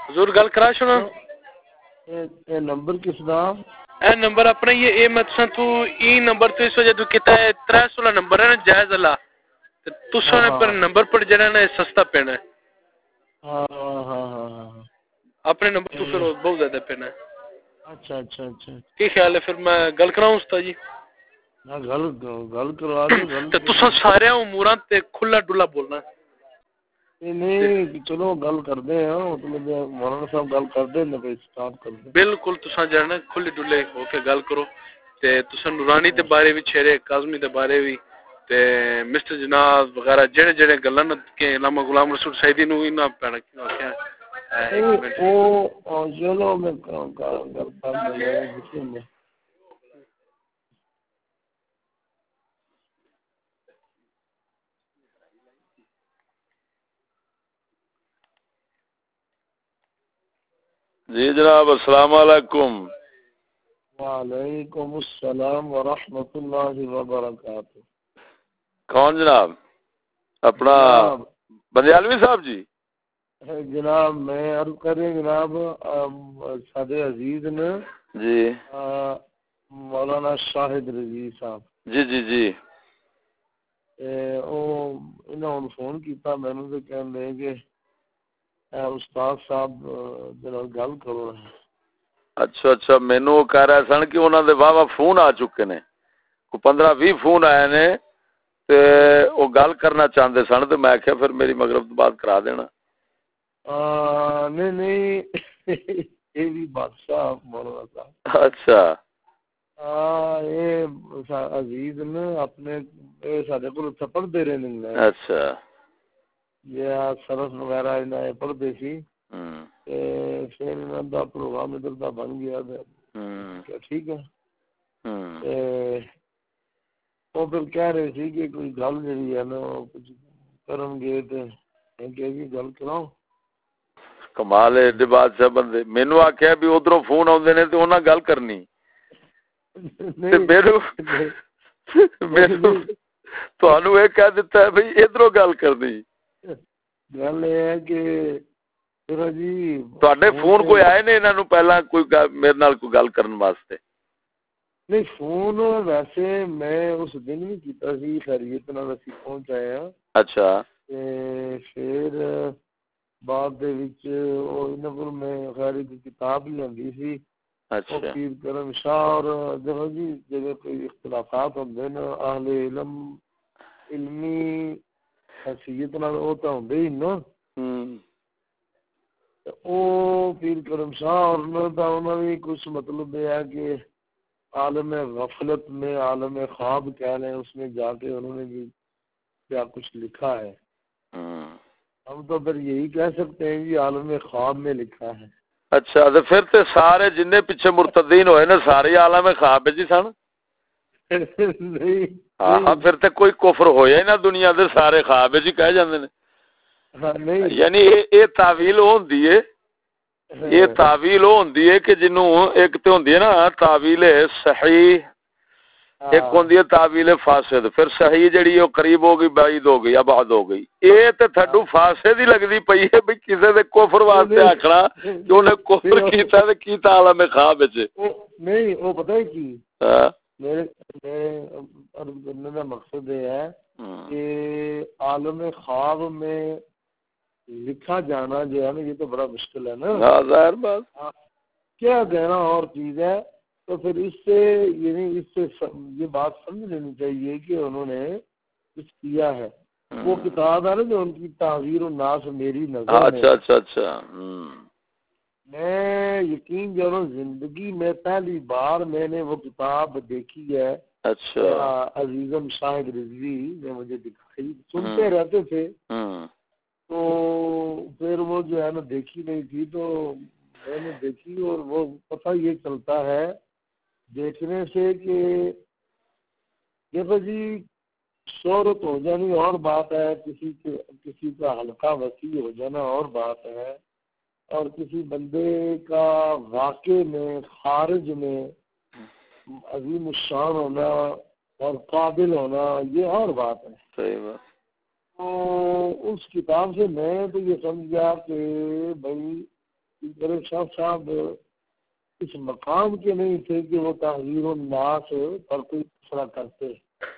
حضور گل کرا سنا اے نمبر کس دا؟ اے نمبر اپنا یہ میں تو ای نمبر تو اس وجہ تو کیتا ہے 316 نمبر ہے نا جائز اللہ تساں نے پر نمبر پر جڑا نا سستا پینا ہے. ہاں اپنے نمبر تو پھر بہت زیادہ پینا ہے. اچھا کی خیال ہے پھر میں گل کراؤں استاد جی؟ نا گل کروا دو گل تے تساں سارے اموراں تے کھلا ڈلا بولنا. نہیں چلو گل کردے ہیں مطلب مولانا صاحب گل کردے نے کوئی سٹارٹ کردے. بالکل تساں جانا کھلی ڈلے ہو کے گل کرو تے تساں نورانی دے بارے وچ چھیرے کاظمی دے بارے وی تے مسٹر جناب وغیرہ جڑے گلاں کہ علامہ غلام رسول سیدی نو انہاں پینا کیوں آکھیا او چلو میں گل کر دے بسم اللہ. جی جناب السلام علیکم. وعلیکم السلام ورحمۃ اللہ وبرکاتہ. کون جناب؟ اپنا بندیالوی صاحب جی. جناب میں عرض کریں جناب سادے عزیز نے جی مولانا شاہد رضوی صاحب جی او انہوں نے فون کیتا میں نے تو کہن دے کہ استاد صاحب جناب گل کرو. اچھا مینوں کہہ رہے سن کہ انہاں دے واہ فون آ چکے نے کو 15-20 فون آئے نے تے او گل کرنا چاہندے سن تے میں کہیا پھر میری مغرب تو بعد کرا دینا. نہیں یہ بھی بادشاہ مولانا صاحب. اچھا یہ عزیز نے اپنے سارے کو تھپڑ دے رہے نے. اچھا یہ سرس وغیرہ انہیں پڑھتے سی پھر انہوں دا پروگرام ادھر دا بن گیا ٹھیک ہے. وہ پھر کہہ رہے سی کہ کوئی گل جہی ہے نا کچھ کرن گے تے گل کراؤ. کمال ہے ایڈے بادشاہ بندے. مینوں آکھیا بھی ادھروں فون آوندے نے تے انہاں گل کرنی تے میرے تانوں یہ کہہ دیتا ہے بھئی ادھروں گل کرنی. گل یہ ہے کہ جی تواڈے فون کوئی آئے نے انہاں نوں پہلا کوئی میرے نال کوئی گل کرن واسطے؟ نہیں فون ویسے میں اس دن بھی کیتا سی خیریت نال اسی پہنچایا. اچھا پھر بعد دے وچ او انہاں کول میں خیر دی کتاب لیندی سی. اچھا پیر کرم شاہ اور دیکھو جی جگہ کوئی اختلافات ہوندے نا اہل علم علمی حیثیت نال او تے ہوندے ہی نا. او پیر کرم شاہ اور انہاں بھی کچھ مطلب یہ ہے کہ عالم غفلت میں عالم خواب کہہ لیں اس میں جا کے انہوں نے بھی کیا کچھ لکھا ہے. ہم تو پھر یہی کہہ سکتے ہیں جی عالم خواب میں لکھا ہے. اچھا تو پھر تے سارے جن پیچھے مرتدین ہوئے نے سارے عالم خواب جی سن. ہاں پھر تے کوئی کفر ہویا ہی نہ دنیا دے سارے خواب جی کہہ جاندے نے. یعنی یہ تعویل ہوندی ہے یہ تعویل ہوندی ہے کہ جنوں ایک تے ہوندی ہے نا تعویل صحیح ایک ہوندی ہے تعویل فاسد. پھر صحیح جڑی او قریب ہو گئی بعید ہو گئی ابعد ہو گئی. اے تے تھڈو فاسد ہی لگدی پئی ہے بھئی کسے دے کفر واسطے آکھنا کہ انہیں کفر کیتا تے کیتا عالم خواب وچ. نہیں او پتہ ہے کی میرے عرض کرنے کا مقصد یہ ہے کہ عالم خواب میں لکھا جانا جو ہے نا یہ تو بڑا مشکل ہے نا. ظاہر بات کیا کہنا اور چیز ہے. تو پھر اس سے یعنی اس سے یہ بات سمجھ لینی چاہیے کہ انہوں نے کچھ کیا ہے. وہ کتاب ہے نا جو ان کی تعویر الناس میری نظر میں. اچھا میں یقین جانو زندگی میں پہلی بار میں نے وہ کتاب دیکھی ہے. اچھا عزیزم شاہد رضوی نے مجھے دکھائی. سنتے رہتے تھے تو پھر وہ جو ہے نا دیکھی نہیں تھی تو میں نے دیکھی اور وہ پتہ یہ چلتا ہے دیکھنے سے کہ دیکھو جی شہرت ہو جانی اور بات ہے کسی کا حلقہ وسیع ہو جانا اور بات ہے اور کسی بندے کا واقع میں خارج میں عظیم الشان ہونا اور قابل ہونا یہ اور بات ہے. صحیح بات. تو اس کتاب سے میں تو یہ سمجھ گیا کہ بھائی صاحب اس مقام کے نہیں تھے کہ وہ تحریر الناس پر کوئی فیصلہ کرتے.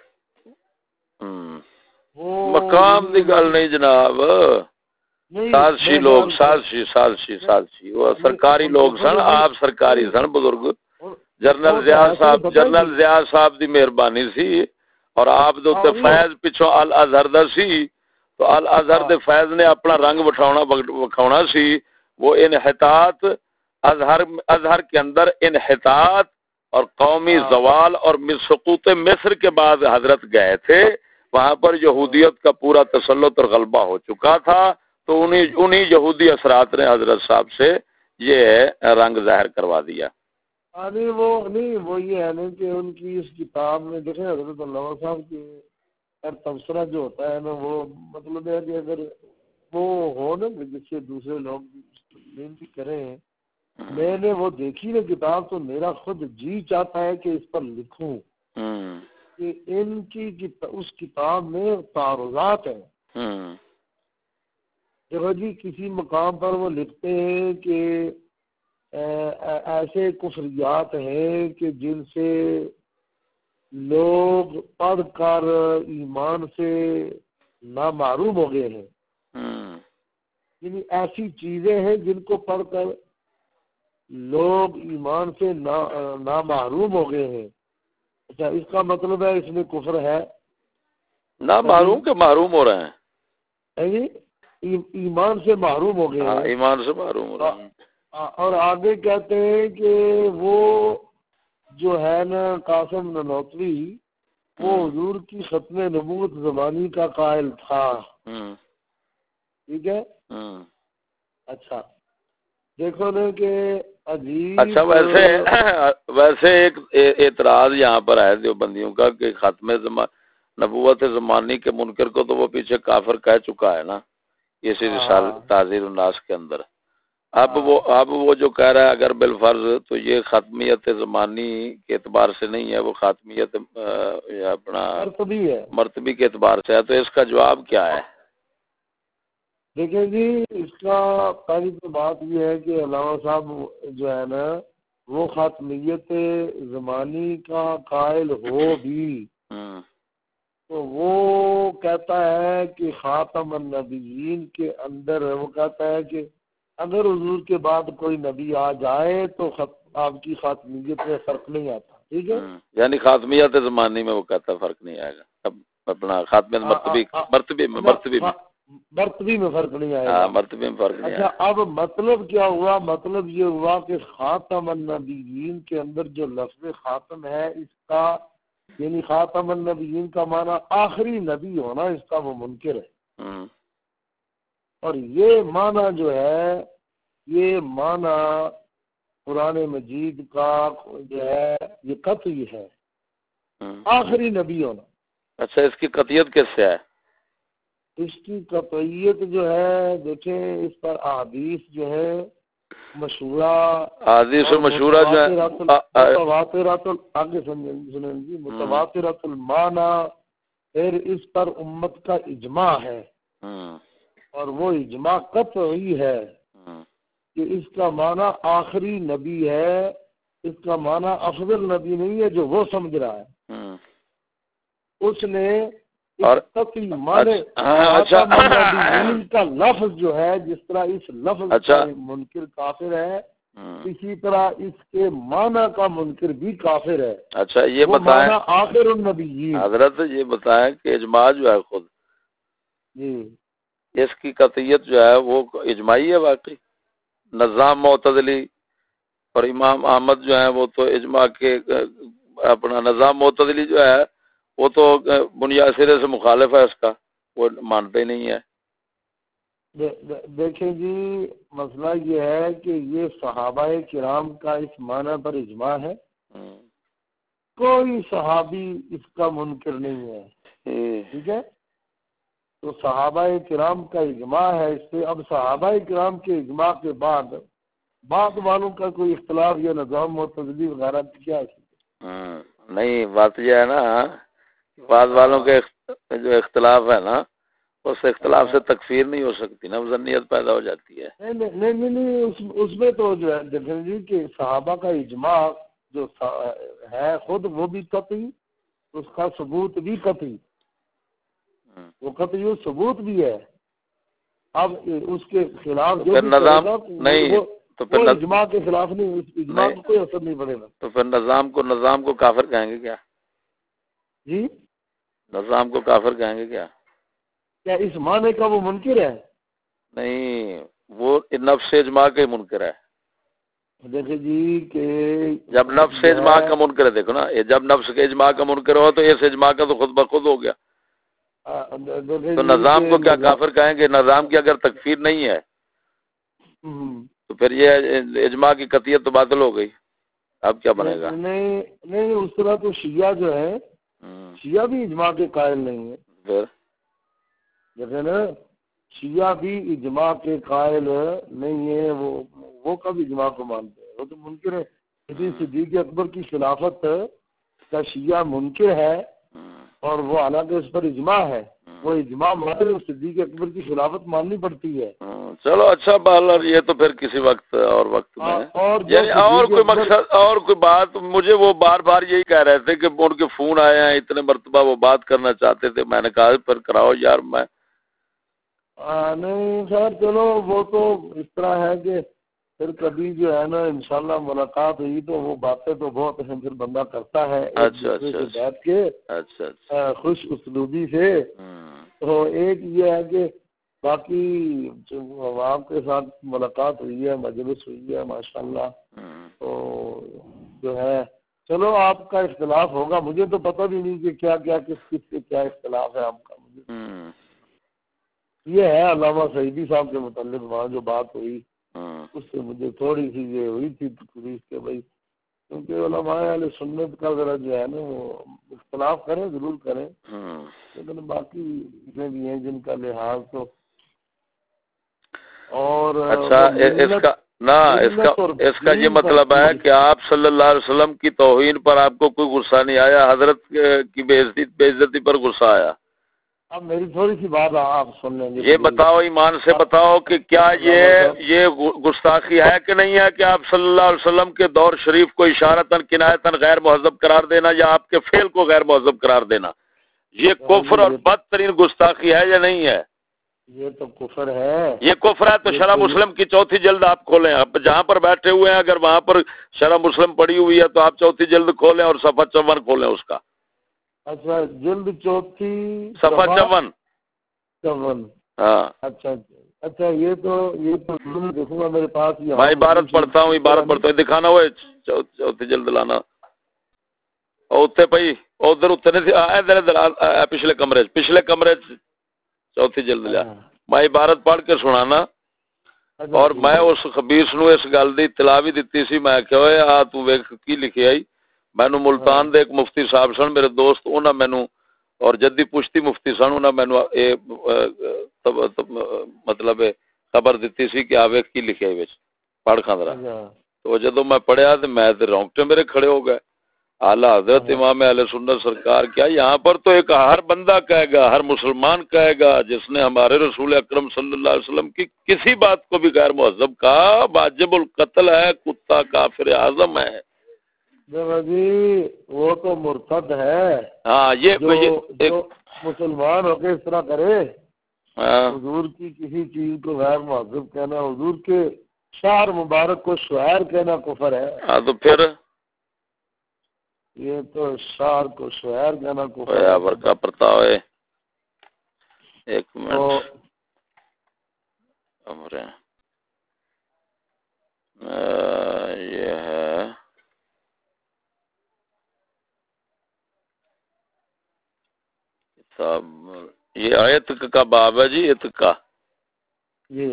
مقام دی گل نہیں جناب، سازشی لوگ، سازشی وہ سرکاری لوگ سن، آپ سرکاری سن بزرگ. جنرل ضیاء صاحب دی مہربانی سی اور آپ دے تے فیض پچھوں الازہر دا سی، تو الازہر دے فیض نے اپنا رنگ وکھاونا سی. وہ انحطاط ازہر کے اندر انحطاط اور قومی زوال اور سقوط مصر کے بعد حضرت گئے تھے، وہاں پر یہودیت کا پورا تسلط اور غلبہ ہو چکا تھا. تو انہی یہودی اثرات نے حضرت صاحب سے یہ رنگ ظاہر کروا دیا. وہ یہ ہے نا کہ ان کی اس کتاب میں دیکھیں حضرت علامہ صاحب کے تبصرہ جو ہوتا ہے نا، وہ مطلب ہے کہ اگر وہ ہو نا جس سے دوسرے لوگ بھی کریں. میں نے وہ دیکھی نا کتاب تو میرا خود جی چاہتا ہے کہ اس پر لکھوں کہ ان کی اس کتاب میں تعارضات ہیں. دیکھو جی، کسی مقام پر وہ لکھتے ہیں کہ ایسے کفریات ہیں کہ جن سے لوگ پڑھ کر ایمان سے نامعروم ہو گئے ہیں. یعنی ایسی چیزیں ہیں جن کو پڑھ کر لوگ ایمان سے نامعروم ہو گئے ہیں. اچھا، اس کا مطلب ہے اس میں کفر ہے؟ نامعروم کے محروم ہو رہے ہیں، ایمان سے محروم ہو گئے ہیں. ایمان سے محروم ہو رہے ہیں. اور آگے کہتے ہیں کہ وہ جو ہے نا قاسم نانوتوی، وہ حضور کی ختم نبوت زمانی کا قائل تھا. ٹھیک ہے. اچھا دیکھو نا کہ عجیب. اچھا، ویسے ایک اعتراض یہاں پر ہے دیوبندیوں کا کہ ختم نبوت زمانی کے منکر کو تو وہ پیچھے کافر کہہ چکا ہے نا اسی رسالہ تعزیر الناس کے اندر. اب وہ جو کہہ رہا ہے اگر بالفرض تو یہ ختمیت زمانی کے اعتبار سے نہیں ہے، وہ خاتمیت اپنا مرتبی کے اعتبار سے ہے. تو اس کا جواب کیا ہے؟ دیکھیں جی، اس کا پہلی تو بات یہ ہے کہ علامہ صاحب جو ہے نا وہ خاتمیت زمانی کا قائل ہو بھی تو وہ کہتا ہے کہ خاتم النبیین کے اندر وہ کہتا ہے کہ اگر حضور کے بعد کوئی نبی آ جائے تو آپ کی خاتمیت میں فرق نہیں آتا. ٹھیک ہے، یعنی خاتمیت زمانی میں وہ کہتا فرق نہیں آئے گا. اب اپنا خاتمیت مرتبی میں فرق نہیں آئے گا. مرتبے میں فرق نہیں. اچھا، اب مطلب کیا ہوا؟ مطلب یہ ہوا کہ خاتم النبیین کے اندر جو لفظ خاتم ہے اس کا یعنی خاتم النبیین کا معنی آخری نبی ہونا، اس کا وہ منکر ہے. اور یہ معنی جو ہے یہ معنی قرآن مجید کا جو ہے یہ قطعی ہے، آخری نبی ہونا. اچھا، اس کی قطعیت کس سے ہے؟ اس کی قطعیت جو ہے دیکھیں اس پر احادیث جو ہے مشہورہ، احادیث مشہورہ جو ہے متواترات آگے سنیں جی، متواترات المعنی. پھر اس پر امت کا اجماع ہے اور وہ اجماع قطعی ہے کہ اس کا معنی آخری نبی ہے. اس کا معنی افضل نبی نہیں ہے جو وہ سمجھ رہا ہے. اس نے کا لفظ جو ہے جس طرح اس لفظ کا منکر کافر ہے، اسی طرح اس کے معنی کا منکر بھی کافر ہے. اچھا، یہ بتائیں آخر النبیین. حضرت یہ بتائیں کہ اجماع جو ہے خود جی اس کی قطعیت جو ہے وہ اجماعی ہے واقعی؟ نظام معتزلی اور امام احمد جو ہیں وہ تو اجماع کے اپنا نظام معتزلی جو ہے وہ تو بنیاد سرے سے مخالف ہے، اس کا وہ مانتے ہی نہیں ہے. دیکھیں جی، مسئلہ یہ ہے کہ یہ صحابہ کرام کا اس معنی پر اجماع ہے، کوئی صحابی اس کا منکر نہیں ہے. ٹھیک ہے، تو صحابہ کرام کا اجماع ہے اس سے. اب صحابہ کرام کے اجماع کے بعد والوں کا کوئی اختلاف یا نظام معتزلی وغیرہ کیا ہے؟ نہیں، بات یہ ہے نا بعض والوں کے جو اختلاف ہے نا اس اختلاف سے تکفیر نہیں ہو سکتی نا، ظنیت پیدا ہو جاتی ہے۔ نہیں اس میں تو جو ہے دیکھیں جی کہ صحابہ کا اجماع جو ہے خود وہ بھی قطعی، اس کا ثبوت بھی قطعی، وہ قطعی ثبوت بھی ہے۔ اب اس کے خلاف جو بھی نظام کرے گا نہیں تو پھر وہ اجماع کے خلاف نہیں، اس اجماع کو کوئی اثر نہیں پڑے گا۔ تو پھر نظام کو کافر کہیں گے کیا؟ جی نظام کو کافر کہیں گے کیا؟ کیا اس معنی کا وہ منکر ہے؟ نہیں، وہ نفس اجماع کا ہی منکر ہے۔ دیکھیں جی کہ جب نفس اجماع کا منکر ہے، دیکھو نا، جب نفس کے اجماع کا منکر ہو تو اس اجماع کا تو خود بخود ہو گیا۔ تو نظام کو کیا کافر کہیں گے؟ نظام کی اگر تکفیر نہیں ہے تو پھر یہ اجماع کی قطعیت تو باطل ہو گئی، اب کیا بنے گا؟ نہیں اس طرح تو شیعہ جو ہے شیعہ بھی اجماع کے قائل نہیں ہے۔ پھر دیکھیں نا، شیعہ بھی اجماع کے قائل نہیں ہے، وہ کب اجماع کو مانتے ہیں؟ وہ تو منکر ہے۔ کسی صدیق اکبر کی خلافت کا شیعہ منکر ہے اور وہ حالانکہ اس پر اجماع ہے، وہ اجماع مانتے صدیق اکبر کی خلافت ماننی پڑتی ہے۔ چلو اچھا بہرحال یہ تو پھر کسی وقت اور وقت میں یعنی اور کوئی مقصد اور کوئی بات، مجھے وہ بار بار یہی کہہ رہے تھے کہ ان کے فون آئے ہیں اتنے مرتبہ، وہ بات کرنا چاہتے تھے، میں نے کہا پر کراؤ یار۔ میں نہیں خیر چلو وہ تو اس طرح ہے کہ پھر کبھی جو ہے نا انشاءاللہ ملاقات ہوئی تو وہ باتیں تو بہت ہیں، پھر بندہ کرتا ہے بیٹھ کے خوش اسلوبی سے۔ تو ایک یہ ہے کہ باقی جو عوام کے ساتھ ملاقات ہوئی ہے، مجلس ہوئی ہے ماشاءاللہ، تو جو ہے چلو آپ کا اختلاف ہوگا، مجھے تو پتہ بھی نہیں کہ کیا کیا کس سے کیا اختلاف ہے آپ کا۔ مجھے یہ ہے علامہ سعیدی صاحب کے متعلق وہاں جو بات ہوئی اس سے مجھے تھوڑی سی یہ ہوئی تھی تکلیف کہ بھائی، کیونکہ علماء اہل سنت کا ذرا جو ہے نا وہ اختلاف کریں ضرور کریں، لیکن باقی جتنے بھی ہیں جن کا لحاظ تو اور اچھا اس کا یہ مطلب ہے کہ آپ صلی اللہ علیہ وسلم کی توہین پر آپ کو کوئی غصہ نہیں آیا، حضرت کی بے عزتی پر غصہ آیا؟ اب میری تھوڑی سی بات آپ سن لیں گے، یہ بتاؤ، ایمان سے بتاؤ کہ کیا یہ گستاخی ہے کہ نہیں ہے کہ آپ صلی اللہ علیہ وسلم کے دور شریف کو اشارتاً کنایتاً غیر مہذب قرار دینا یا آپ کے فعل کو غیر مہذب قرار دینا، یہ کفر اور بدترین گستاخی ہے یا نہیں ہے؟ یہ تو کفر ہے۔ یہ کفر ہے تو شرح مسلم کی 4 جلد آپ کھولیں، آپ جہاں پر بیٹھے ہوئے ہیں اگر وہاں پر شرح مسلم پڑی ہوئی ہے تو آپ 4 جلد کھولیں اور صفحہ 54 کھولیں اس کا۔ اچھا جلد 4 صفحہ 54 ہاں اچھا یہ تو دیکھوں گا میرے پاس، میں عبارت پڑھتا ہوں دکھانا ہوئے 4 جلد لانا اتنے پئی ادھر ادھر پچھلے کمرے 4 جلد لیا، میں عبارت پڑھ کے سنانا۔ اور میں اس خبیث نو اس گل دی اطلاع بھی دتی سی، میں کہ اوئے آ تو ویکھ کی لکھی آئی۔ مینوں ملتان دے ایک مفتی صاحب سن میرے دوست، انہاں مینوں اور جدی پشتی مفتی سن، انہاں مینوں مطلب خبر دیتی سی کہ آوے کی لکھے وچ پڑھ خاندرا۔ تو جدوں میں پڑھیا تے میں تے رونگٹے میرے کھڑے ہو گئے۔ اعلی حضرت امام اہل سنت سرکار کیا یہاں پر تو ایک ہر بندہ کہے گا، ہر مسلمان کہے گا جس نے ہمارے رسول اکرم صلی اللہ علیہ وسلم کی کسی بات کو بھی غیر مہذب کہا، واجب القتل ہے، کتا کافر اعظم ہے۔ جی وہ تو مرتد ہے۔ ہاں یہ جو مسلمان ہو کے اس طرح کرے، حضور کی کسی چیز کو غیر مہذب کہنا، حضور کے شعر مبارک کو شعر کہنا کفر ہے۔ ہاں تو پھر یہ تو شعر کو شعر کہنا کفر ہے۔ برکا پرتا ہوئے ایک منٹ یہ ہے یہ آیت کا باب ہے جی، ایت کا یہ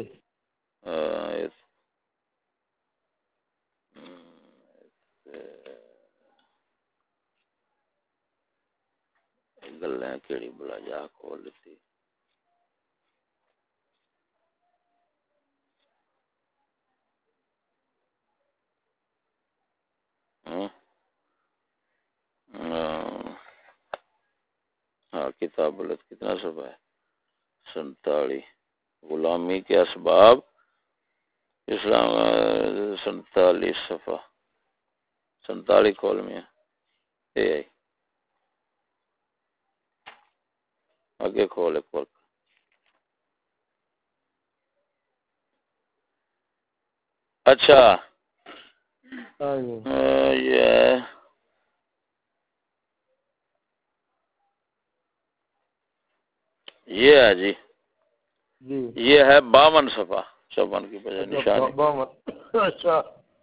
گلیں کیڑی بلا جا کھول دیتی۔ ہاں کتاب کتنا صفحہ ہے؟ 47 غلامی کے اسباب اسلام 47 صفحہ 47 کال میں ہے آگے کھول ایک بار اچھا یہ ہے جی یہ ہے 52 صفحہ 54 کی بجائے نشانی اچھا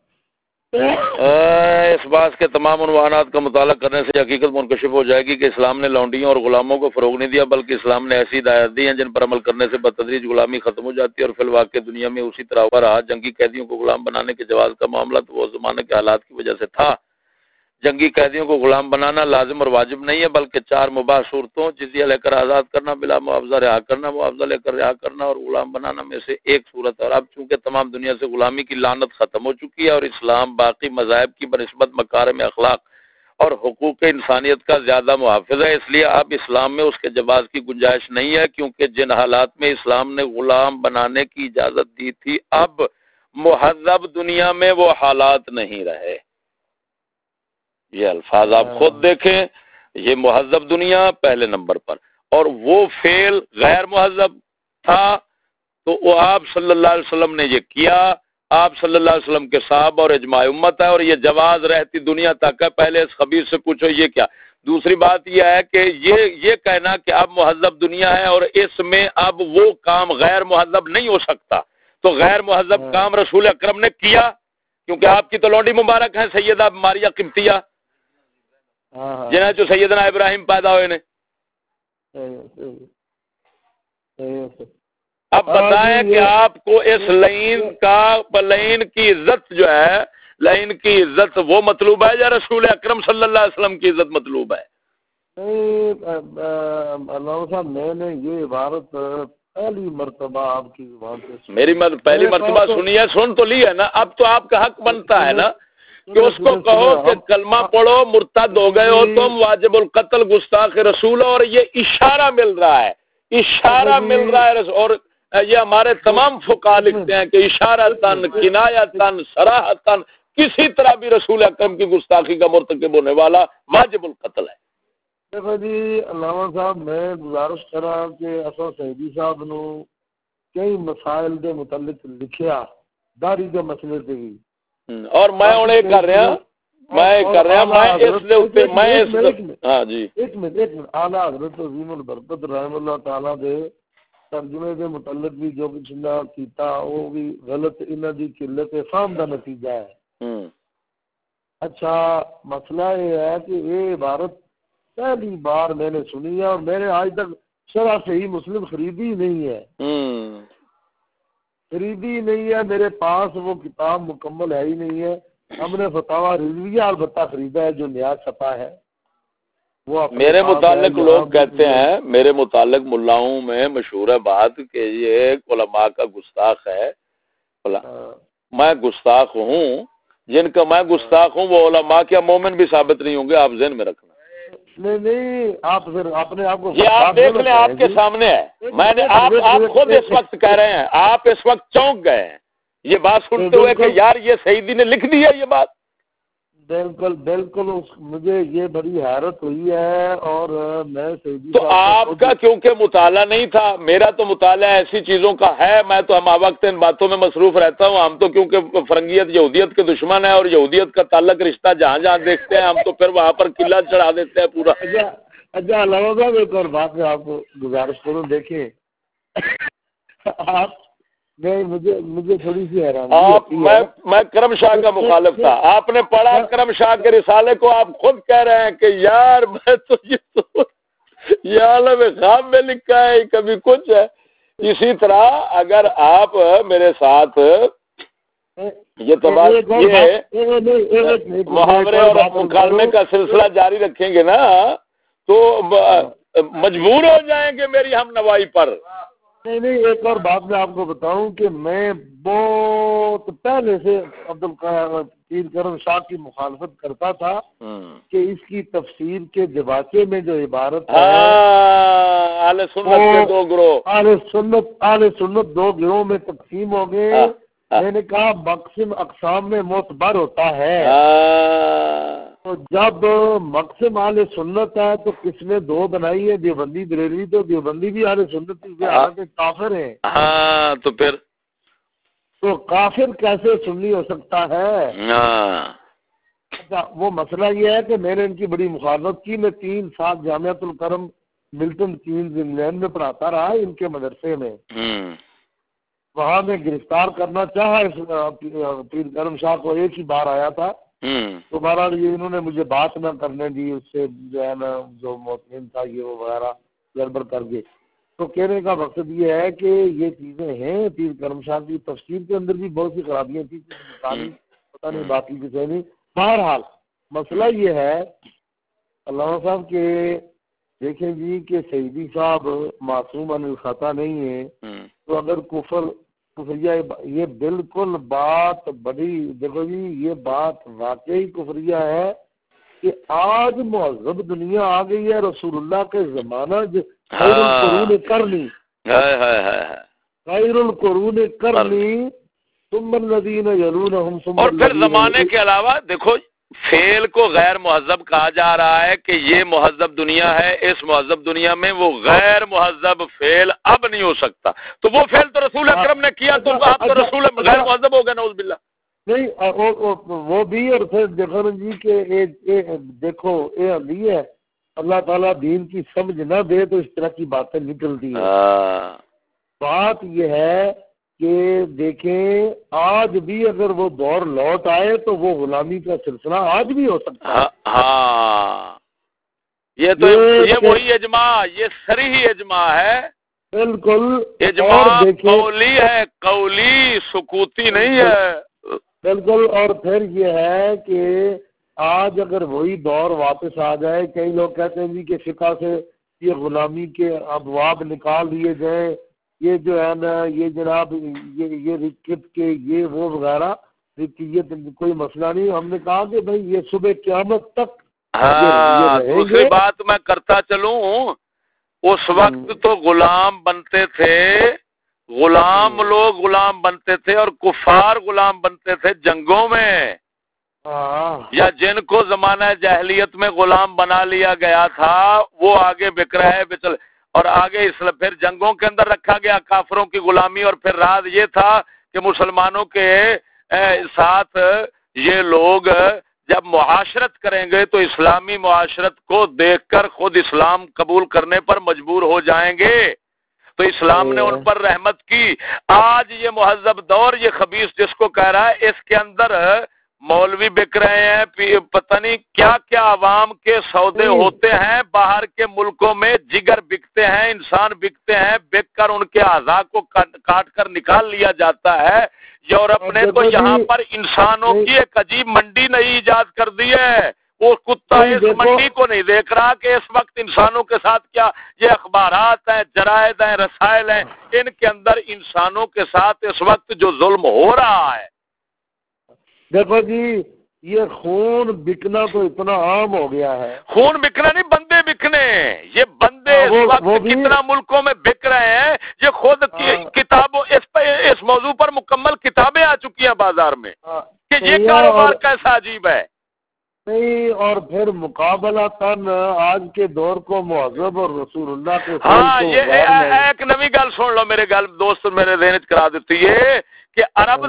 اس بات کے تمام عنوانات کا مطالعہ کرنے سے حقیقت منکشف ہو جائے گی کہ اسلام نے لونڈیوں اور غلاموں کو فروغ نہیں دیا بلکہ اسلام نے ایسی ہدایات دی ہیں جن پر عمل کرنے سے بتدریج غلامی ختم ہو جاتی ہے اور فی الواقع دنیا میں اسی طرح ہوا رہا۔ جنگی قیدیوں کو غلام بنانے کے جواز کا معاملہ تو وہ زمانے کے حالات کی وجہ سے تھا۔ جنگی قیدیوں کو غلام بنانا لازم اور واجب نہیں ہے بلکہ 4 مباح صورتوں جزیہ لے کر آزاد کرنا، بلا معاوضہ رہا کرنا، معاوضہ لے کر رہا کرنا اور غلام بنانا میں سے ایک صورت ہے۔ اور اب چونکہ تمام دنیا سے غلامی کی لعنت ختم ہو چکی ہے اور اسلام باقی مذاہب کی بنسبت مکارم اخلاق اور حقوق انسانیت کا زیادہ محافظ ہے، اس لیے اب اسلام میں اس کے جواز کی گنجائش نہیں ہے، کیونکہ جن حالات میں اسلام نے غلام بنانے کی اجازت دی تھی اب مہذب دنیا میں وہ حالات نہیں رہے۔ یہ الفاظ آپ خود دیکھیں، یہ مہذب دنیا پہلے نمبر پر، اور وہ فعل غیر مہذب تھا تو وہ آپ صلی اللہ علیہ وسلم نے یہ کیا، آپ صلی اللہ علیہ وسلم کے صحابہ اور اجماع امت ہے، اور یہ جواز رہتی دنیا تک ہے۔ پہلے اس خبیث سے پوچھو یہ کیا۔ دوسری بات یہ ہے کہ یہ کہنا کہ اب مہذب دنیا ہے اور اس میں اب وہ کام غیر مہذب نہیں ہو سکتا، تو غیر مہذب کام رسول اکرم نے کیا، کیونکہ آپ کی تو لونڈی مبارک ہیں سیدہ ماریہ قبطیہ، جنہیں جو سیدنا ابراہیم پیدا ہوئے نے۔ اب بتائیں کہ آپ کو اس لعین کی عزت جو ہے، لعین کی عزت وہ مطلوب ہے یا رسول اکرم صلی اللہ علیہ وسلم کی عزت مطلوب ہے؟ علامہ صاحب میں نے یہ عبارت پہلی مرتبہ آپ کی زبان سے میری پہلی مرتبہ سنی ہے، سن تو لی ہے نا، اب تو آپ کا حق بنتا ہے نا کہ اس کو کہو کہ کلمہ پڑھو، مرتد ہو گئے ہو تم، واجب القتل، گستاخ رسول، اور یہ اشارہ مل رہا ہے، اشارہ مل رہا ہے، اور یہ ہمارے تمام فقہا لکھتے ہیں کہ اشارتاً، کنایتاً، صراحتاً کسی طرح بھی رسول اکرم کی گستاخی کا مرتکب ہونے والا واجب القتل ہے۔ دیکھو جی علامہ صاحب میں گزارش کرا کہ اصل سیدی صاحب نو کئی مسائل دے متعلق لکھیا داری کے مسئلے سے ہی، اور میں انہیں کر رہا اعلیٰ حضرت عظیم البرکت رحم اللہ تعالیٰ دے ترجمے کے متعلق بھی جو کچھ نہ کیتا وہ بھی غلط انہاں دی قلت فہم دا نتیجہ ہے۔ اچھا مسئلہ یہ ہے کہ یہ عبارت پہلی بار میں نے سنی ہے اور میں نے آج تک شرح صحیح مسلم خریدی نہیں ہے، میرے پاس وہ کتاب مکمل ہے ہی نہیں ہے۔ ہم نے فتاوی رضویہ البتہ خریدا ہے جو نیا چھپا ہے۔ وہ میرے متعلق لوگ کہتے ہیں، میرے متعلق ملاؤں میں مشہور ہے بات کہ یہ علماء کا گستاخ ہے، میں گستاخ ہوں، جن کا میں گستاخ ہوں وہ علماء کیا مومن بھی ثابت نہیں ہوں گے، آپ ذہن میں رکھنا۔ نہیں آپ پھر اپنے آپ کو یہ آپ دیکھ لیں، آپ کے سامنے ہے، میں نے آپ خود اس وقت کہہ رہے ہیں، آپ اس وقت چونک گئے ہیں یہ بات سنتے ہوئے کہ یار یہ سیدی نے لکھ دی ہے یہ بات۔ بالکل مجھے یہ بڑی حیرت ہوئی ہے، اور میں سیدی تو آپ کا کیونکہ مطالعہ نہیں تھا، میرا تو مطالعہ ایسی چیزوں کا ہے، میں تو ہم وقت ان باتوں میں مصروف رہتا ہوں۔ ہم تو کیونکہ فرنگیت یہودیت کے دشمن ہے اور یہودیت کا تعلق رشتہ جہاں جہاں دیکھتے ہیں ہم تو پھر وہاں پر قلعہ چڑھا دیتے ہیں پورا۔ اچھا علامہ صاحب ایک اور بات میں آپ کو گزارش کروں، دیکھیں آپ مجھے تھوڑی سی حیرانی، میں کرم شاہ کا مخالف تھا، آپ نے پڑھا کرم شاہ کے رسالے کو، آپ خود کہہ رہے ہیں کہ یار میں تو یہ عالم خواب میں لکھا ہے، کبھی کچھ ہے۔ اسی طرح اگر آپ میرے ساتھ یہ محاورے اور مکالمے کا سلسلہ جاری رکھیں گے نا تو مجبور ہو جائیں گے میری ہم نوائی پر۔ نہیں ایک اور بات میں آپ کو بتاؤں کہ میں بہت پہلے سے پیر کرم شاہ کی مخالفت کرتا تھا کہ اس کی تفسیر کے دیباچے میں جو عبارت ہے اہل سنت کے دو گروہ، اہل سنت دو گروہ میں تقسیم ہو گئے. میں نے کہا مقسم اقسام میں معتبر ہوتا ہے. تو جب مقسم اہل سنت ہے تو کس نے دو بنائی ہے؟ دیوبندی بریلوی. تو دیوبندی بھی اہل سنت کی حالت کافر ہیں. ہاں تو پھر تو کافر کیسے سنی ہو سکتا ہے؟ اچھا وہ مسئلہ یہ ہے کہ میں نے ان کی بڑی مخالفت کی. میں 3 سال جامعۃ الکرم ملٹن کینز انگلینڈ میں پڑھاتا رہا ان کے مدرسے میں. وہاں میں گرفتار کرنا چاہا پیر کرم شاہ کو، ایک ہی بار آیا تھا. تو بہرحال یہ انہوں نے مجھے بات نہ کرنے دی، اس سے جو ہے نا جو مطمئن تھا یہ وہ وغیرہ گڑبڑ کر گئے. تو کہنے کا مقصد یہ ہے کہ یہ چیزیں ہیں. پیر کرم شاہ کی تفسیر کے اندر بھی بہت سی خرابیاں تھیں، پتہ نہیں باقی کسی نہیں. بہرحال مسئلہ یہ ہے علامہ صاحب کہ دیکھیں جی کہ سیدی صاحب معصوم عن الخطا نہیں ہے. تو اگر کفریہ یہ بالکل بات بڑی دیکھو جی، یہ بات واقعی کفریہ ہے کہ آج مہذب دنیا آ گئی ہے. رسول اللہ کے زمانہ خیر القرون کرنی، خیر القرون کرنی ثم الذین یلونہم ثم اور پھر زمانے کے علاوہ دیکھو فعل کو غیر مہذب کہا جا رہا ہے کہ یہ مہذب دنیا ہے، اس مہذب دنیا میں وہ غیر مہذب فعل اب نہیں ہو سکتا. تو وہ فعل تو رسول اکرم نے کیا تو آپ تو رسول غیر مہذب ہو گئے، نعوذ باللہ. نہیں وہ بھی. اور پھر دیکھو جی کہ دیکھو یہ علی ہے، اللہ تعالیٰ دین کی سمجھ نہ دے تو اس طرح کی باتیں نکلتی ہیں. بات یہ ہے کہ دیکھیں آج بھی اگر وہ دور لوٹ آئے تو وہ غلامی کا سلسلہ آج بھی ہو سکتا ہے. ہاں یہ تو یہ وہی اجماع، یہ صریح اجماع ہے. بالکل اجماع قولی ہے، قولی سکوتی نہیں ہے. بالکل. اور پھر یہ ہے کہ آج اگر وہی دور واپس آ جائے، کئی لوگ کہتے ہیں جی کہ فقہ سے یہ غلامی کے ابواب نکال دیے جائیں، یہ جو ہے نا یہ جناب یہ رکت کے یہ وہ وغیرہ رکیت کوئی مسئلہ نہیں. ہم نے کہا کہ بھائی یہ صبح قیامت تک. دوسری بات میں کرتا چلوں، اس وقت تو غلام بنتے تھے، غلام لوگ غلام بنتے تھے اور کفار غلام بنتے تھے جنگوں میں، یا جن کو زمانہ جاہلیت میں غلام بنا لیا گیا تھا وہ آگے بک رہا ہے بچل. اور آگے پھر جنگوں کے اندر رکھا گیا کافروں کی غلامی. اور پھر راز یہ تھا کہ مسلمانوں کے ساتھ یہ لوگ جب معاشرت کریں گے تو اسلامی معاشرت کو دیکھ کر خود اسلام قبول کرنے پر مجبور ہو جائیں گے. تو اسلام نے ان پر رحمت کی. آج یہ مہذب دور، یہ خبیث جس کو کہہ رہا ہے، اس کے اندر مولوی بک رہے ہیں، پتہ نہیں کیا کیا عوام کے سودے ہوتے ہیں. باہر کے ملکوں میں جگر بکتے ہیں، انسان بکتے ہیں، بک کر ان کے اعضاء کو کاٹ کر نکال لیا جاتا ہے. یورپ نے تو یہاں پر انسانوں کی ایک عجیب منڈی نئی ایجاد کر دی ہے. وہ کتا اس منڈی کو نہیں دیکھ رہا کہ اس وقت انسانوں کے ساتھ کیا یہ اخبارات ہیں، جرائد ہیں، رسائل ہیں، ان کے اندر انسانوں کے ساتھ اس وقت جو ظلم ہو رہا ہے. دیکھو جی یہ خون بکنا تو اتنا عام ہو گیا ہے. خون بکنا نہیں، بندے بکنے. یہ بندے اس وقت کتنا ملکوں میں بک رہے ہیں. یہ خود کتابوں اس موضوع پر مکمل کتابیں آ چکی ہیں بازار میں کہ یہ کاروبار کیسا عجیب ہے. نہیں اور پھر مقابلہ تن آج کے دور کو مہذب اور رسول اللہ کے یہ ایک نئی گل سن لو میرے گل دوست میرے ذہن چ کرا دیتی ہے کہ عرب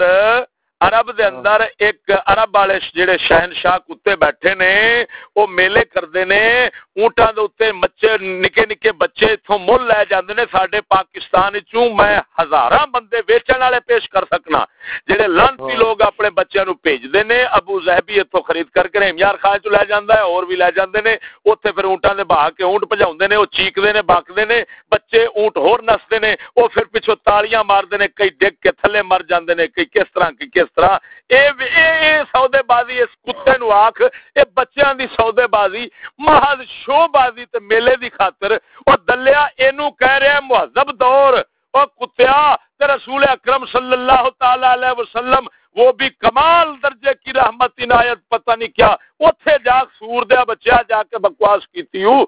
دے اندر ایک عرب والے جڑے شہنشاہ کتے بیٹھے نے وہ میلے کردے نے اونٹاں دے اوتے بچے نکے نکے بچے ایتھوں مول لے جاندے نے. ساڈے پاکستان وچوں میں ہزاراں بندے ویچن والے پیش کر سکنا جڑے لانتی لوگ اپنے بچیاں نو بھیجدے نے. ابو ظہبی ایتھوں خرید کر کے یار خان چ لے جاندا ہے اور بھی لے جاندے نے. اوتھے پھر اونٹاں دے بہا کے اونٹ بھجاوندے نے، او چیکدے نے باکدے نے، بچے اونٹ ہور نسدے نے، او پھر پیچھے تالیاں ماردے نے، کئی ڈگ کے تھلے مر جاندے نے، کئی کس طرح اے سودے بازی اس کتے نو آکھ اے بچیاں دی سودے بازی محض شو بازی تے میلے دی خاطر. او دلیا اینو کہہ رہے مہذب دور. او کتیا تے رسول اکرم صلی اللہ تعالی علیہ وسلم وہ بھی کمال درجے کی رحمت عنایت پتہ نہیں کیا اوتھے جا سور دیا بچہ جا کے بکواس کیتی ہوں.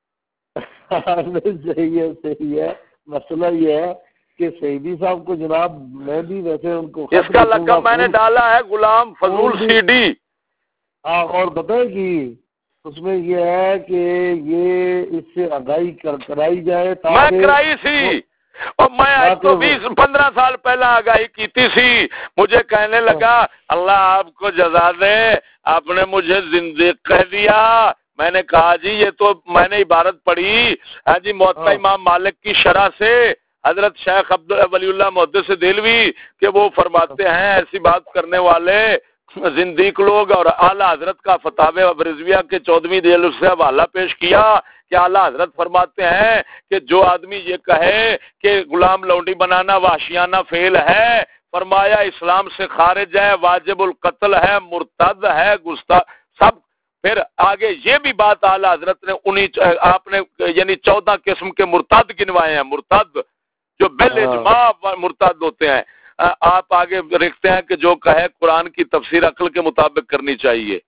صحیح ہے. مسئلہ یہ ہے کہ سعیدی صاحب کو جناب میں بھی ویسے ان کو اس کا لقب میں نے ڈالا ہے غلام فضول سی ڈی. ہاں اور بتائیں کہ اس میں یہ ہے کہ یہ اس سے آگاہی کرائی جائے. میں کرائی سی اور میں آج تو 20-15 سال پہلے آگاہی کیتی سی. مجھے کہنے لگا اللہ آپ کو جزا دے آپ نے مجھے زندگی کہہ دیا. میں نے کہا جی یہ تو میں نے عبارت پڑھی جی موطا امام مالک کی شرح سے حضرت شیخ عبد ولی اللہ محدث دہلوی کہ وہ فرماتے ہیں ایسی بات کرنے والے زندیق لوگ. اور اعلیٰ حضرت کا فتاوی رضویہ کے 14ویں جلد سے حوالہ پیش کیا کہ اعلیٰ حضرت فرماتے ہیں کہ جو آدمی یہ کہے کہ غلام لونڈی بنانا وحشیانہ فعل ہے فرمایا اسلام سے خارج ہے واجب القتل ہے مرتد ہے گستاخ سب. پھر آگے یہ بھی بات اعلیٰ حضرت نے آپ نے یعنی 14 قسم کے مرتد گنوائے ہیں. مرتد جو بالاجماع مرتد ہوتے ہیں. آپ آگے لکھتے ہیں کہ جو کہے قرآن کی تفسیر عقل کے مطابق کرنی چاہیے.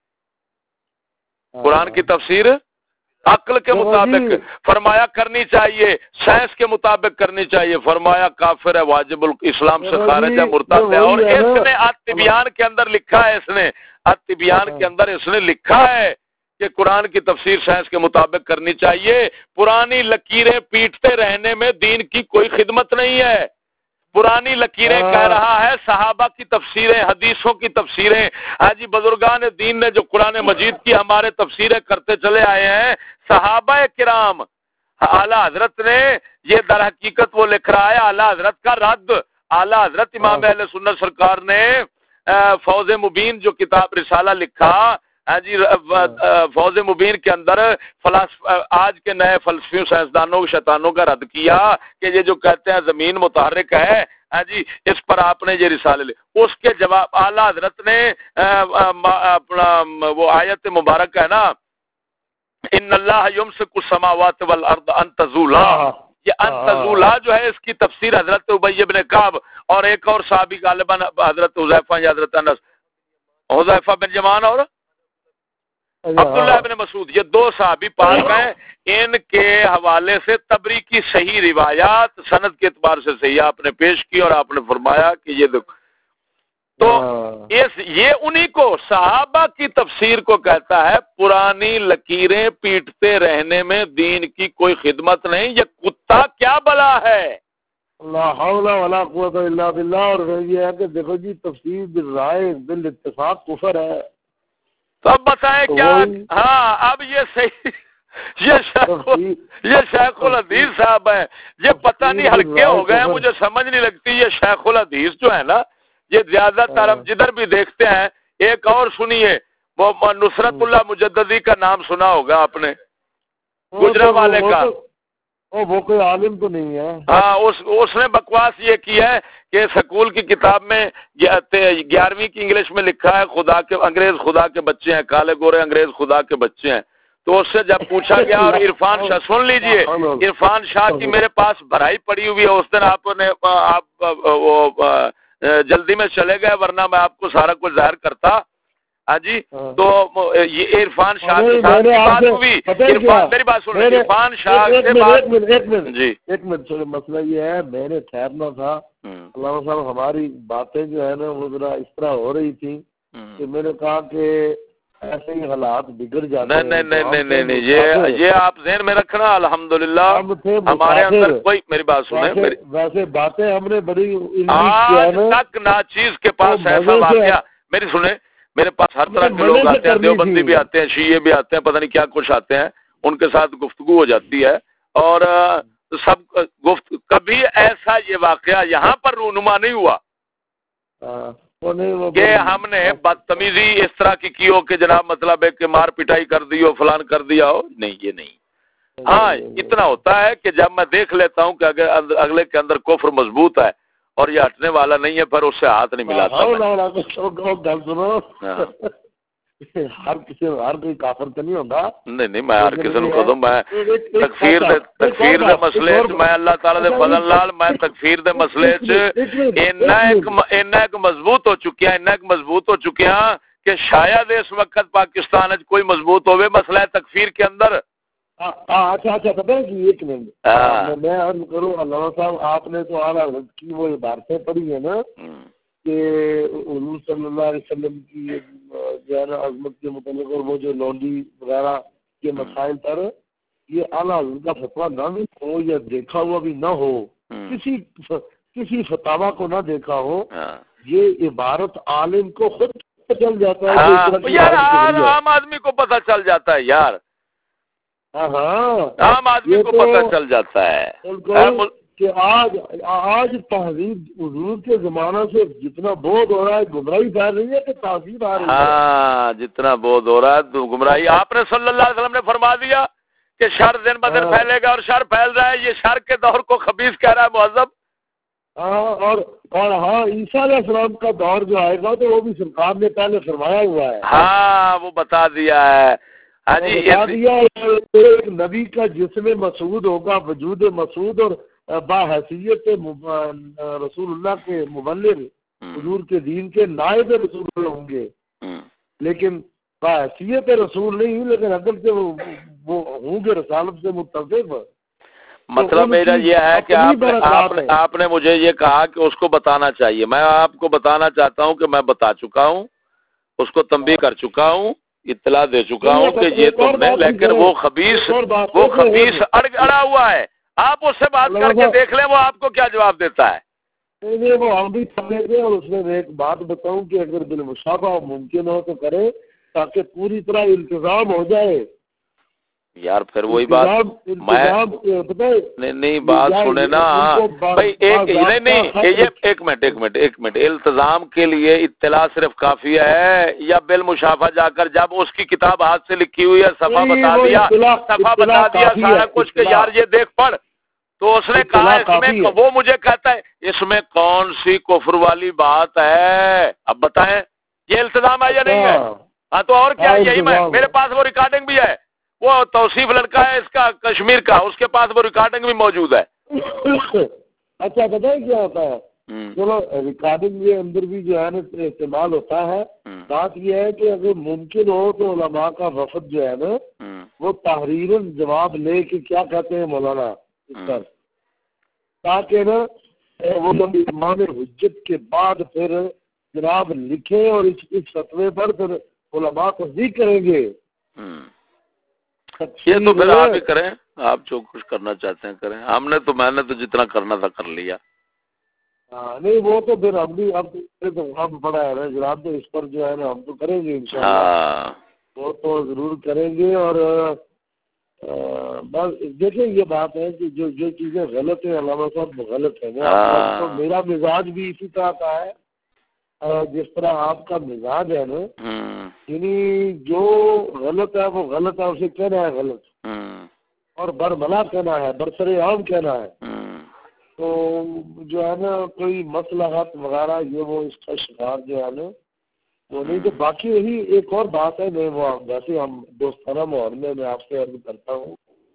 قرآن کی تفسیر عقل کے مطابق فرمایا کرنی چاہیے سائنس کے مطابق کرنی چاہیے فرمایا کافر ہے واجب اسلام سے خارج ہے مرتد ہے. اور اس نے الطبیان کے اندر لکھا ہے الطبیان کے اندر اس نے لکھا ہے کہ قرآن کی تفسیر سائنس کے مطابق کرنی چاہیے. پرانی لکیریں پیٹتے رہنے میں دین کی کوئی خدمت نہیں ہے. پرانی لکیریں کہہ رہا ہے صحابہ کی تفسیریں حدیثوں کی تفسیریں جی بزرگان دین نے جو قرآن مجید کی ہمارے تفسیریں کرتے چلے آئے ہیں صحابہ کرام. اعلیٰ حضرت نے یہ در حقیقت وہ لکھ رہا ہے اعلیٰ حضرت کا رد. اعلیٰ حضرت امام اہل سنت سرکار نے فوز مبین جو کتاب رسالہ لکھا جی فوز مبین کے اندر آج کے نئے فلسفیوں سائنسدانوں شیطانوں کا رد کیا کہ یہ جو کہتے ہیں زمین متحرک ہے جی اس پر آپ نے یہ رسالے لے. اس کے جواب اعلیٰ حضرت نے اپنا وہ آیت مبارک ہے نا ان اللہ یمسک السماوات والارض ان تزولا یہ ان تزولا جو ہے اس کی تفسیر حضرت ابی بن کعب اور ایک اور صحابی غالباً حضرت حذیفہ یا حضرت انس حذیفہ بن یمان اور عبداللہ ابن مسعود یہ 2 صحابی پاک ہیں. ان کے حوالے سے تبری کی صحیح روایات سند کے اعتبار سے صحیح آپ نے پیش کی اور آپ نے فرمایا کہ یہ دیکھو تو یہ انہی کو صحابہ کی تفسیر کو کہتا ہے پرانی لکیریں پیٹتے رہنے میں دین کی کوئی خدمت نہیں. یہ کتا کیا بلا ہے لا حول ولا قوت الا باللہ. اور یہ ہے کہ دیکھو جی تفسیر بالرائے بالاتفاق کفر ہے. تو اب بتائیں کیا ہاں اب یہ صحیح یہ شیخ الحدیث صاحب ہیں یہ پتہ نہیں ہلکے ہو گئے ہیں مجھے سمجھ نہیں لگتی. یہ شیخ الحدیث جو ہے نا یہ زیادہ تر ہم جدھر بھی دیکھتے ہیں. ایک اور سنیے وہ نصرت اللہ مجددی کا نام سنا ہوگا آپ نے گجرانوالے کا. وہ کوئی عالم تو نہیں ہے. ہاں اس نے بکواس یہ کی ہے کہ سکول کی کتاب میں 11ویں کی انگلش میں لکھا ہے خدا کے انگریز خدا کے بچے ہیں کالے گورے انگریز خدا کے بچے ہیں. تو اس سے جب پوچھا گیا اور عرفان شاہ سن لیجئے عرفان شاہ کی میرے پاس بھرائی پڑی ہوئی ہے. اس دن آپ وہ جلدی میں چلے گئے ورنہ میں آپ کو سارا کچھ ظاہر کرتا. ہاں جی تو یہ عرفان شاہ کے ساتھ بات ہوئی. میری بات سن عرفان شاہ سے بات جی ایک منٹ مسئلہ یہ ہے میں نے ٹھہرنا تھا. علامہ صاحب ہماری باتیں جو ہے نا وہ ذرا اس طرح ہو رہی تھی کہ میں نے کہا کہ ایسے ہی حالات بگڑ جاتے ہیں. نہیں یہ آپ ذہن میں رکھنا الحمدللہ ہمارے اندر کوئی میری بات سنیں ویسے باتیں ہم نے بڑی آج تک ناچیز کے پاس ایسا واقعہ میری سنیں میرے پاس ہر طرح کے لوگ آتے ہیں دیوبندی بھی آتے ہیں شیعہ بھی آتے ہیں پتہ نہیں کیا کچھ آتے ہیں ان کے ساتھ گفتگو ہو جاتی ہے اور سب کبھی ایسا یہ واقعہ یہاں پر رونما نہیں ہوا کہ ہم نے بدتمیزی اس طرح کی ہو کہ جناب مطلب ہے کہ مار پٹائی کر دی ہو فلان کر دیا ہو. نہیں یہ نہیں. ہاں اتنا ہوتا ہے کہ جب میں دیکھ لیتا ہوں کہ اگر اگلے کے اندر کفر مضبوط ہے اور یہ ہٹنے والا نہیں ہے پھر اس سے ہاتھ نہیں ملاتا. ہر کوئی کافر تو نہیں ہوتا. نہیں میں ہر کسی کو کہوں میں تکفیر دے مسئلے وچ میں اللہ تعالی دے فضل نال میں تکفیر دے مسئلے وچ اینا ایک مضبوط ہو چکیا کہ شاید اس وقت پاکستان وچ کوئی مضبوط ہوے مسئلہ تکفیر کے اندر. اچھا پتہ ہے کہ ایک منٹ میں عرض کروں علامہ صاحب آپ نے تو اعلیٰ حضرت کی وہ عبارتیں پڑھی ہیں نا کہ حضور صلی اللہ علیہ وسلم کی جو ہے نا عظمت کے متعلق اور وہ جو لونڈی وغیرہ کے مسائل پر یہ اعلیٰ حضرت کا فتویٰ نہ بھی ہو یا دیکھا ہوا بھی نہ ہو, کسی فتوا کو نہ دیکھا ہو, یہ عبارت عالم کو خود چل جاتا ہے یار, عام آدمی کو پتہ چل جاتا ہے یار, عام آدمی کو پتہ چل جاتا ہے کہ آج تہذیب حضور کے زمانہ سے جتنا بودھ ہو رہا ہے گمراہی پھیل رہی ہے کہ تہذیب آ رہی ہے. ہاں جتنا بودھ ہو رہا ہے تو گمراہی. آپ نے صلی اللہ علیہ وسلم نے فرما دیا کہ شر دن بدن پھیلے گا, اور شر پھیل رہا ہے. یہ شر کے دور کو خبیث کہہ رہا ہے مہذب. اور عیسیٰ علیہ السلام کا دور جو آئے گا تو وہ بھی سرکار نے پہلے فرمایا ہوا ہے. ہاں وہ بتا دیا ہے. بتا دیا ایک نبی کا جسم مسعود ہوگا, وجود مسعود, اور باحیثیت رسول اللہ کے مبلغ حضور کے دین کے نائب رسول ہوں گے, لیکن باحیثیت رسول نہیں, لیکن اگر سے وہ ہوں گے رسالت سے متفق. مطلب میرا یہ ہے کہ آپ نے مجھے یہ کہا کہ اس کو بتانا چاہیے. میں آپ کو بتانا چاہتا ہوں کہ میں بتا چکا ہوں, اس کو تنبیہ کر چکا ہوں, اطلاع دے چکا ہوں کہ یہ تم نے, لیکن وہ خبیث اڑا ہوا ہے. آپ اس سے بات کر کے دیکھ لیں وہ آپ کو کیا جواب دیتا ہے. نہیں وہ ہم بھی سمجھ گئے, اور اس میں ایک بات بتاؤں کہ اگر بالمشابہ ممکن ہو تو کرے تاکہ پوری طرح التزام ہو جائے. یار پھر وہی بات نہیں بات سنے نا بھائی, ایک منٹ التزام کے لیے اطلاع صرف کافی ہے یا بالمشافہ جا کر جب اس کی کتاب ہاتھ سے لکھی ہوئی ہے صفحہ بتا دیا سارا کچھ کہ یار یہ دیکھ پڑھ, تو اس نے کہا اس میں, وہ مجھے کہتا ہے اس میں کون سی کفر والی بات ہے, اب بتائیں یہ التزام ہے یا نہیں ہے. ہاں تو اور کیا, یہی میں, میرے پاس وہ ریکارڈنگ بھی ہے, وہ توصیف لڑکا ہے اس کا کشمیر کا, اس کے پاس وہ ریکارڈنگ بھی موجود ہے. اچھا پتہ ہے کیا ہوتا ہے, چلو ریکارڈنگ یہ اندر بھی جو ہے نا استعمال ہوتا ہے. بات یہ ہے کہ اگر ممکن ہو تو علماء کا وفد جو ہے نا وہ تحریراً جواب لے کے کیا کہتے ہیں مولانا اس پر, تاکہ نا وہ امام حجت کے بعد پھر جناب لکھیں اور اس فتوے پر پھر علماء تصدیق کریں گے. یہ تو پھر آپ ہی کریں, آپ جو کچھ کرنا چاہتے ہیں کریں. میں نے تو جتنا کرنا تھا کر لیا. نہیں وہ تو پھر ہم بھی اب بڑا ہے جناب, تو اس پر جو ہے نا ہم تو کریں گے انشاءاللہ, وہ تو ضرور کریں گے. اور بس دیکھیں یہ بات ہے کہ جو چیزیں غلط ہیں علامہ صاحب وہ غلط ہیں. تو میرا مزاج بھی اسی طرح کا ہے جس طرح آپ کا مزاج ہے نا, یعنی جو غلط ہے وہ غلط ہے, اسے کہنا ہے غلط, اور برملا کہنا ہے, برسر عام کہنا ہے. تو جو ہے نا کوئی مصلحت وغیرہ یہ وہ اس کا شکار جو ہے نا وہ نہیں. تو باقی یہی ایک اور بات ہے, میں وہ ویسے ہم دوستانہ ماحول میں آپ سے عرض کرتا ہوں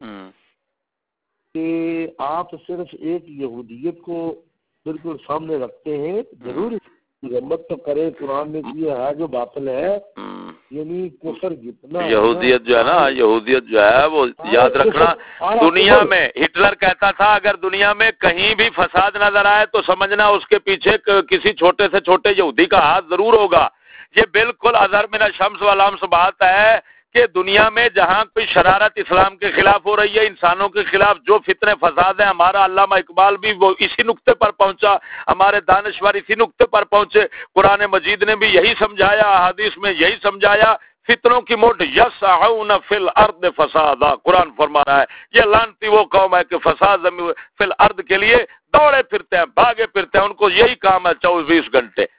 کہ آپ صرف ایک یہودیت کو بالکل سامنے رکھتے ہیں. ضرور مذمت تو کرے, قرآن نے کیا ہے جو باطل ہے, یعنی کفر جتنا یہودیت جو ہے نا, یہودیت جو ہے وہ یاد رکھنا, دنیا میں ہٹلر کہتا تھا اگر دنیا میں کہیں بھی فساد نظر آئے تو سمجھنا اس کے پیچھے کسی چھوٹے سے چھوٹے یہودی کا ہاتھ ضرور ہوگا. یہ بالکل اظہر من الشمس والامس بات ہے کہ دنیا میں جہاں کوئی شرارت اسلام کے خلاف ہو رہی ہے, انسانوں کے خلاف جو فتنے فساد ہیں, ہمارا علامہ اقبال بھی وہ اسی نقطے پر پہنچا, ہمارے دانشور اسی نقطے پر پہنچے. قرآن مجید نے بھی یہی سمجھایا, حدیث میں یہی سمجھایا, فتنوں کی موٹ یسعون فی الارض فسادا. قرآن فرما رہا ہے یہ لعنتی وہ قوم ہے کہ فساد فی الارض کے لیے دوڑے پھرتے ہیں, بھاگے پھرتے ہیں, ان کو یہی کام ہے 24 گھنٹے.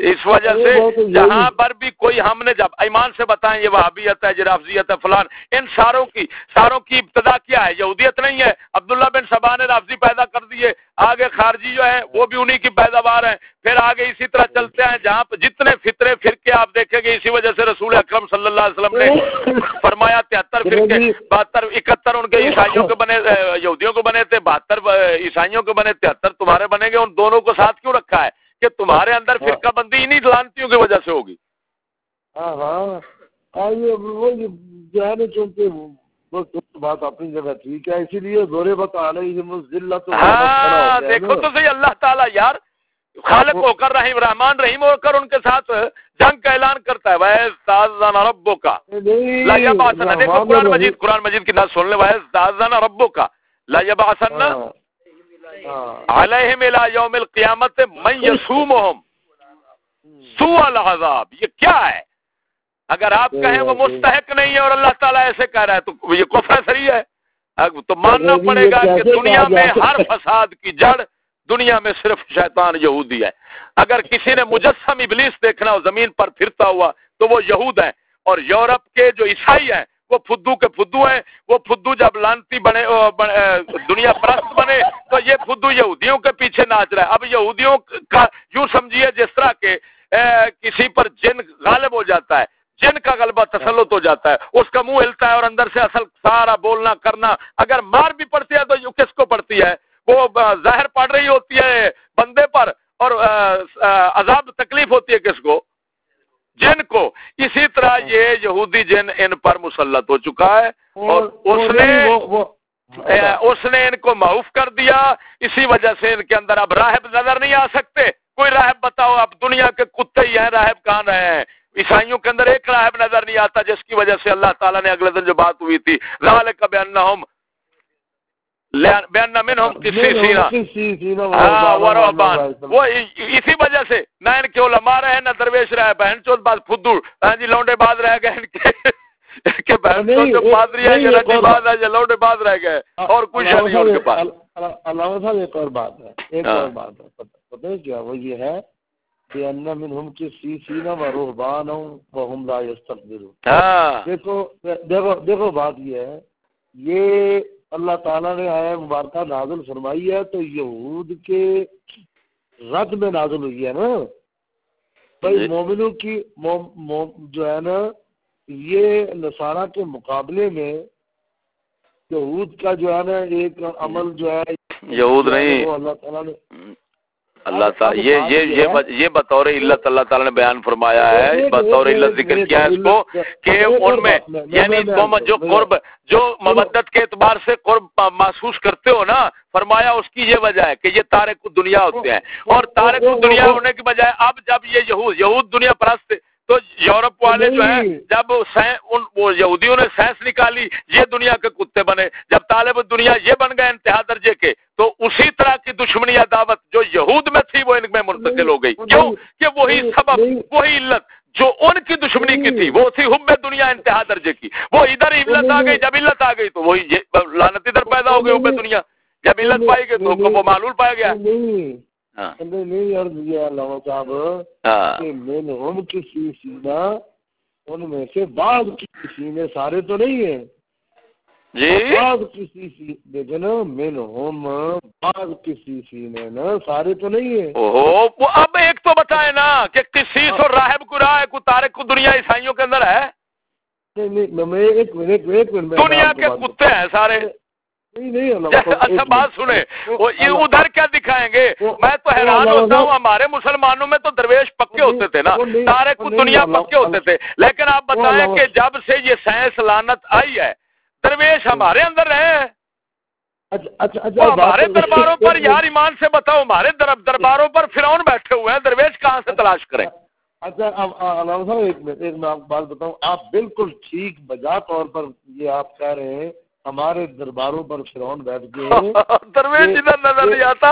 اس وجہ سے جہاں پر بھی کوئی ہم نے جب ایمان سے بتائیں یہ وہابیت ہے، رافضیت ہے، فلان، ان ساروں کی ابتدا کیا ہے؟ یہودیت نہیں ہے؟ عبداللہ بن سبا نے رافضی پیدا کر دیے، آگے خارجی جو ہیں وہ بھی انہی کی پیداوار ہیں، پھر آگے اسی طرح چلتے ہیں جہاں پہ جتنے فطرے فرقے آپ دیکھیں گے، اسی وجہ سے رسول اکرم صلی اللہ علیہ وسلم نے فرمایا 73 فرقے، 72 71 ان کے عیسائیوں کے بنے، یہودیوں کو بنے تھے، 72 عیسائیوں کے بنے، 73 تمہارے بنے گے۔ ان دونوں کو ساتھ کیوں رکھا ہے؟ کہ تمہارے اندر فرقہ بندی انہی لانتیوں کی وجہ سے ہوگی۔ ہاں وہ جو ہے نا، چونکہ بات اپنی جگہ ٹھیک ہے، اسی لیے زورے بتا ذلت۔ ہاں دیکھو تو صحیح، اللہ تعالیٰ یار خالق ہو کر، رحمان رحیم ہو کر ان کے ساتھ جنگ کا اعلان کرتا ہے۔ وَإِذْ رَبُّكَ لَا يَبْعَثَنَّ، دیکھو قرآن مجید کی نظر سن لے، وَإِذْ رَبُّكَ لَا يَبْعَثَنَّ عَلَيْهِمْ إِلَى يَوْمِ الْقِيَامَةِ مَن يَسُومُهُمْ سوء العذاب۔ یہ کیا ہے؟ اگر آپ کہیں وہ مستحق نہیں ہے اور اللہ تعالیٰ ایسے کہہ رہا ہے تو یہ کفر صریح ہے۔ تو ماننا پڑے گا کہ دنیا میں ہر فساد کی جڑ دنیا میں صرف شیطان یہودی ہے۔ اگر کسی نے مجسم ابلیس دیکھنا ہو زمین پر پھرتا ہوا تو وہ یہود ہیں، اور یورپ کے جو عیسائی ہیں وہ پھدو کے پھدو ہیں۔ وہ پھدو جب لانتی بنے دنیا پرست بنے تو یہ پھدو یہودیوں کے پیچھے ناچ رہا ہے۔ اب یہودیوں کا یوں سمجھیے جس طرح کے کسی پر جن غالب ہو جاتا ہے، جن کا غلبہ تسلط ہو جاتا ہے، اس کا منہ ہلتا ہے اور اندر سے اصل سارا بولنا کرنا، اگر مار بھی پڑتی ہے تو کس کو پڑتی ہے؟ وہ ظاہر پڑ رہی ہوتی ہے بندے پر، اور عذاب تکلیف ہوتی ہے کس کو؟ جن کو۔ اسی طرح یہ یہودی جن ان پر مسلط ہو چکا ہے، اور اس نے ان کو معاف کر دیا۔ اسی وجہ سے ان کے اندر اب راہب نظر نہیں آ سکتے۔ کوئی راہب بتاؤ، اب دنیا کے کتے ہی ہیں، راہب کہاں رہے ہیں؟ عیسائیوں کے اندر ایک راہب نظر نہیں آتا، جس کی وجہ سے اللہ تعالیٰ نے اگلے دن جو بات ہوئی تھی ذالک بأنہم منہم قسیسین ورہبان، وہ اسی وجہ سے نہ ان کے علماء رہے نہ درویش رہے، بہن چود باز پھدو جی لونڈے باز رہ گئے، ان کے بہن چود جو پادری ہیں یہ رنڈی باز ہے، یہ لونڈے باز رہ گئے، اور کچھ نہیں ان کے پاس۔ علامہ صاحب ایک اور بات ہے، پتہ ہے کیا؟ وہ یہ ہے کہ ان منہم قسیسین ورہبان وہم لا یستکبرون۔ دیکھو بات یہ ہے، یہ اللہ تعالیٰ نے آیا مبارکہ نازل فرمائی ہے تو یہود کے رد میں نازل ہوئی ہے نا بھائی۔ مومنوں کی جو ہے نا، یہ نصارہ کے مقابلے میں یہود کا جو ہے نا ایک عمل جو ہے، یہود نہیں، اللہ تعالیٰ نے اللہ تعالیٰ یہ بطور علت اللہ تعالیٰ نے بیان فرمایا ہے، بطور علت ذکر کیا ہے اس کو کہ ان میں یعنی تم جو قرب، جو مودت کے اعتبار سے قرب محسوس کرتے ہو نا، فرمایا اس کی یہ وجہ ہے کہ یہ تارک دنیا ہوتے ہیں، اور تارک دنیا ہونے کی بجائے اب جب یہ یہود دنیا پرست تھے تو یورپ والے جو ہیں جب وہ یہودیوں نے سائنس نکالی، یہ دنیا کے کتے بنے، جب طالب دنیا یہ بن گئے انتہا درجے کے، تو اسی طرح کی دشمنی عداوت جو یہود میں تھی وہ ان میں منتقل ہو گئی۔ کیوں کہ وہی سبب، وہی علت جو ان کی دشمنی کی تھی وہ تھی حب دنیا انتہا درجے کی، وہ ادھر علت آ گئی، جب علت آ گئی تو وہی لعنت ادھر پیدا ہو گئی حب دنیا، جب علت پائی گئی تو وہ معلول پایا گیا۔ نہیں عرض یہ علامہ صاحب کہ منہم قسیسین، ان میں سے بعض قسیسین، سارے تو نہیں ہیں جی، بعض قسیسین لیکن منہم بعض قسیسین نا، سارے تو نہیں ہیں۔ وہ اب ایک تو بتائے نا کہ قسیس اور راہب کو راہ کو تارک کو دنیا عیسائیوں کے اندر ہے، ایک منٹ دنیا کے کتے ہیں سارے۔ اچھا بات سنیں، ادھر کیا دکھائیں گے؟ میں تو حیران ہوتا ہوں، ہمارے مسلمانوں میں تو درویش پکے ہوتے تھے نا، تارک دنیا پکے ہوتے تھے، لیکن آپ بتائیں کہ جب سے یہ سائنس لعنت آئی ہے درویش ہمارے اندر رہے ہیں۔ ہمارے درباروں پر یار ایمان سے بتاؤ، ہمارے درباروں پر فرعون بیٹھے ہوئے ہیں، درویش کہاں سے تلاش کریں؟ اچھا علامہ صاحب ایک منٹ، میں آپ بات بتاؤں، آپ بالکل ٹھیک بجا طور پر یہ آپ کہہ رہے ہیں ہمارے درباروں پر فرعون بیٹھ گئے، درویش ادھر نظر نہیں آتا۔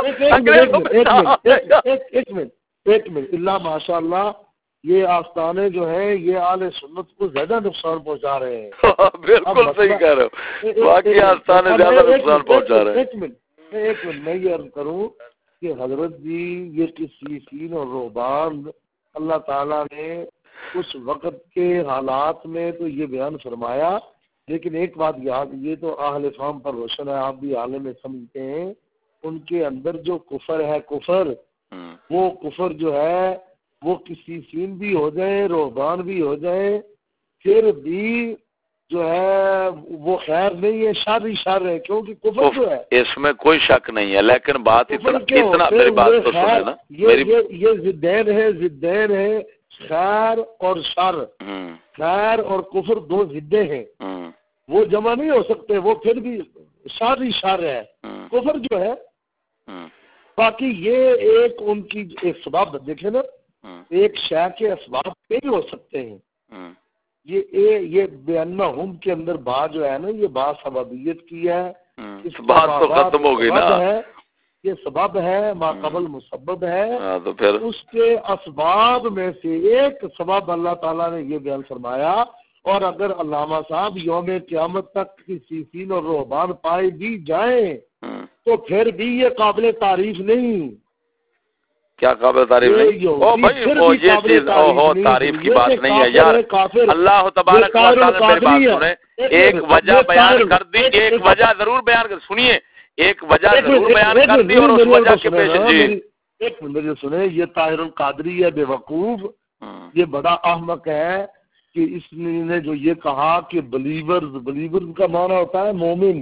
ایک منٹ، اللہ ماشاء اللہ، یہ آستانے جو ہیں یہ اہل سنت کو زیادہ نقصان پہنچا رہے ہیں۔ بالکل صحیح کہہ رہے ہو، باقی آستانے زیادہ نقصان پہنچا رہے ہیں۔ ایک منٹ میں یہ عرض کروں کہ حضرت جی یہ قسیسین اور رہبان اللہ تعالیٰ نے اس وقت کے حالات میں تو یہ بیان فرمایا، لیکن ایک بات یاد، یہ تو اہل فہم پر روشن ہے، آپ بھی عالم سمجھتے ہیں، ان کے اندر جو کفر ہے، وہ کفر جو ہے وہ کسی سین بھی ہو جائے، رہبان بھی ہو جائے، پھر بھی جو ہے وہ خیر نہیں ہے، شر ہے، کیونکہ کفر جو ہے اس میں کوئی شک نہیں ہے، لیکن بات اتنا میری بات تو سنیں نا، یہ ضدین ہے خیر اور شر، خیر اور کفر دو ضدیں ہیں، وہ جمع نہیں ہو سکتے، وہ پھر بھی شر ہے کفر جو ہے۔ باقی یہ ایک ان کی ایک سبب دیکھیں نا، ایک شے کے اسباب کئی ہو سکتے ہیں، یہ بیانہم کے اندر بات جو ہے نا، یہ بات سببیت کی ہے، اس بات تو ختم ہو گئی نا، یہ سبب ہے، ما قبل مسبب ہے، تو پھر اس کے اسباب میں سے ایک سبب اللہ تعالیٰ نے یہ بیان فرمایا۔ اور اگر علامہ صاحب یوم قیامت تک کسی سین اور رہبان پائے بھی جائیں تو پھر بھی یہ قابل تعریف نہیں۔ کیا قابل تعریف نہیں؟ او بھائی یہ چیز تعریف کی بات نہیں ہے یار، اللہ تبارک و تعالیٰ نے میری بات سنیں، ایک وجہ بیان کر دی، ایک وجہ ضرور بیان کر، سنیے ایک وجہ ضرور بیان کر دی اور اس وجہ کے پیش جی ایک منٹ سنیں، یہ طاہر القادری ہے بے وقوف، یہ بڑا احمق ہے کہ اس نے جو یہ کہا کہ بلیورز کا معنی ہوتا ہے مومن،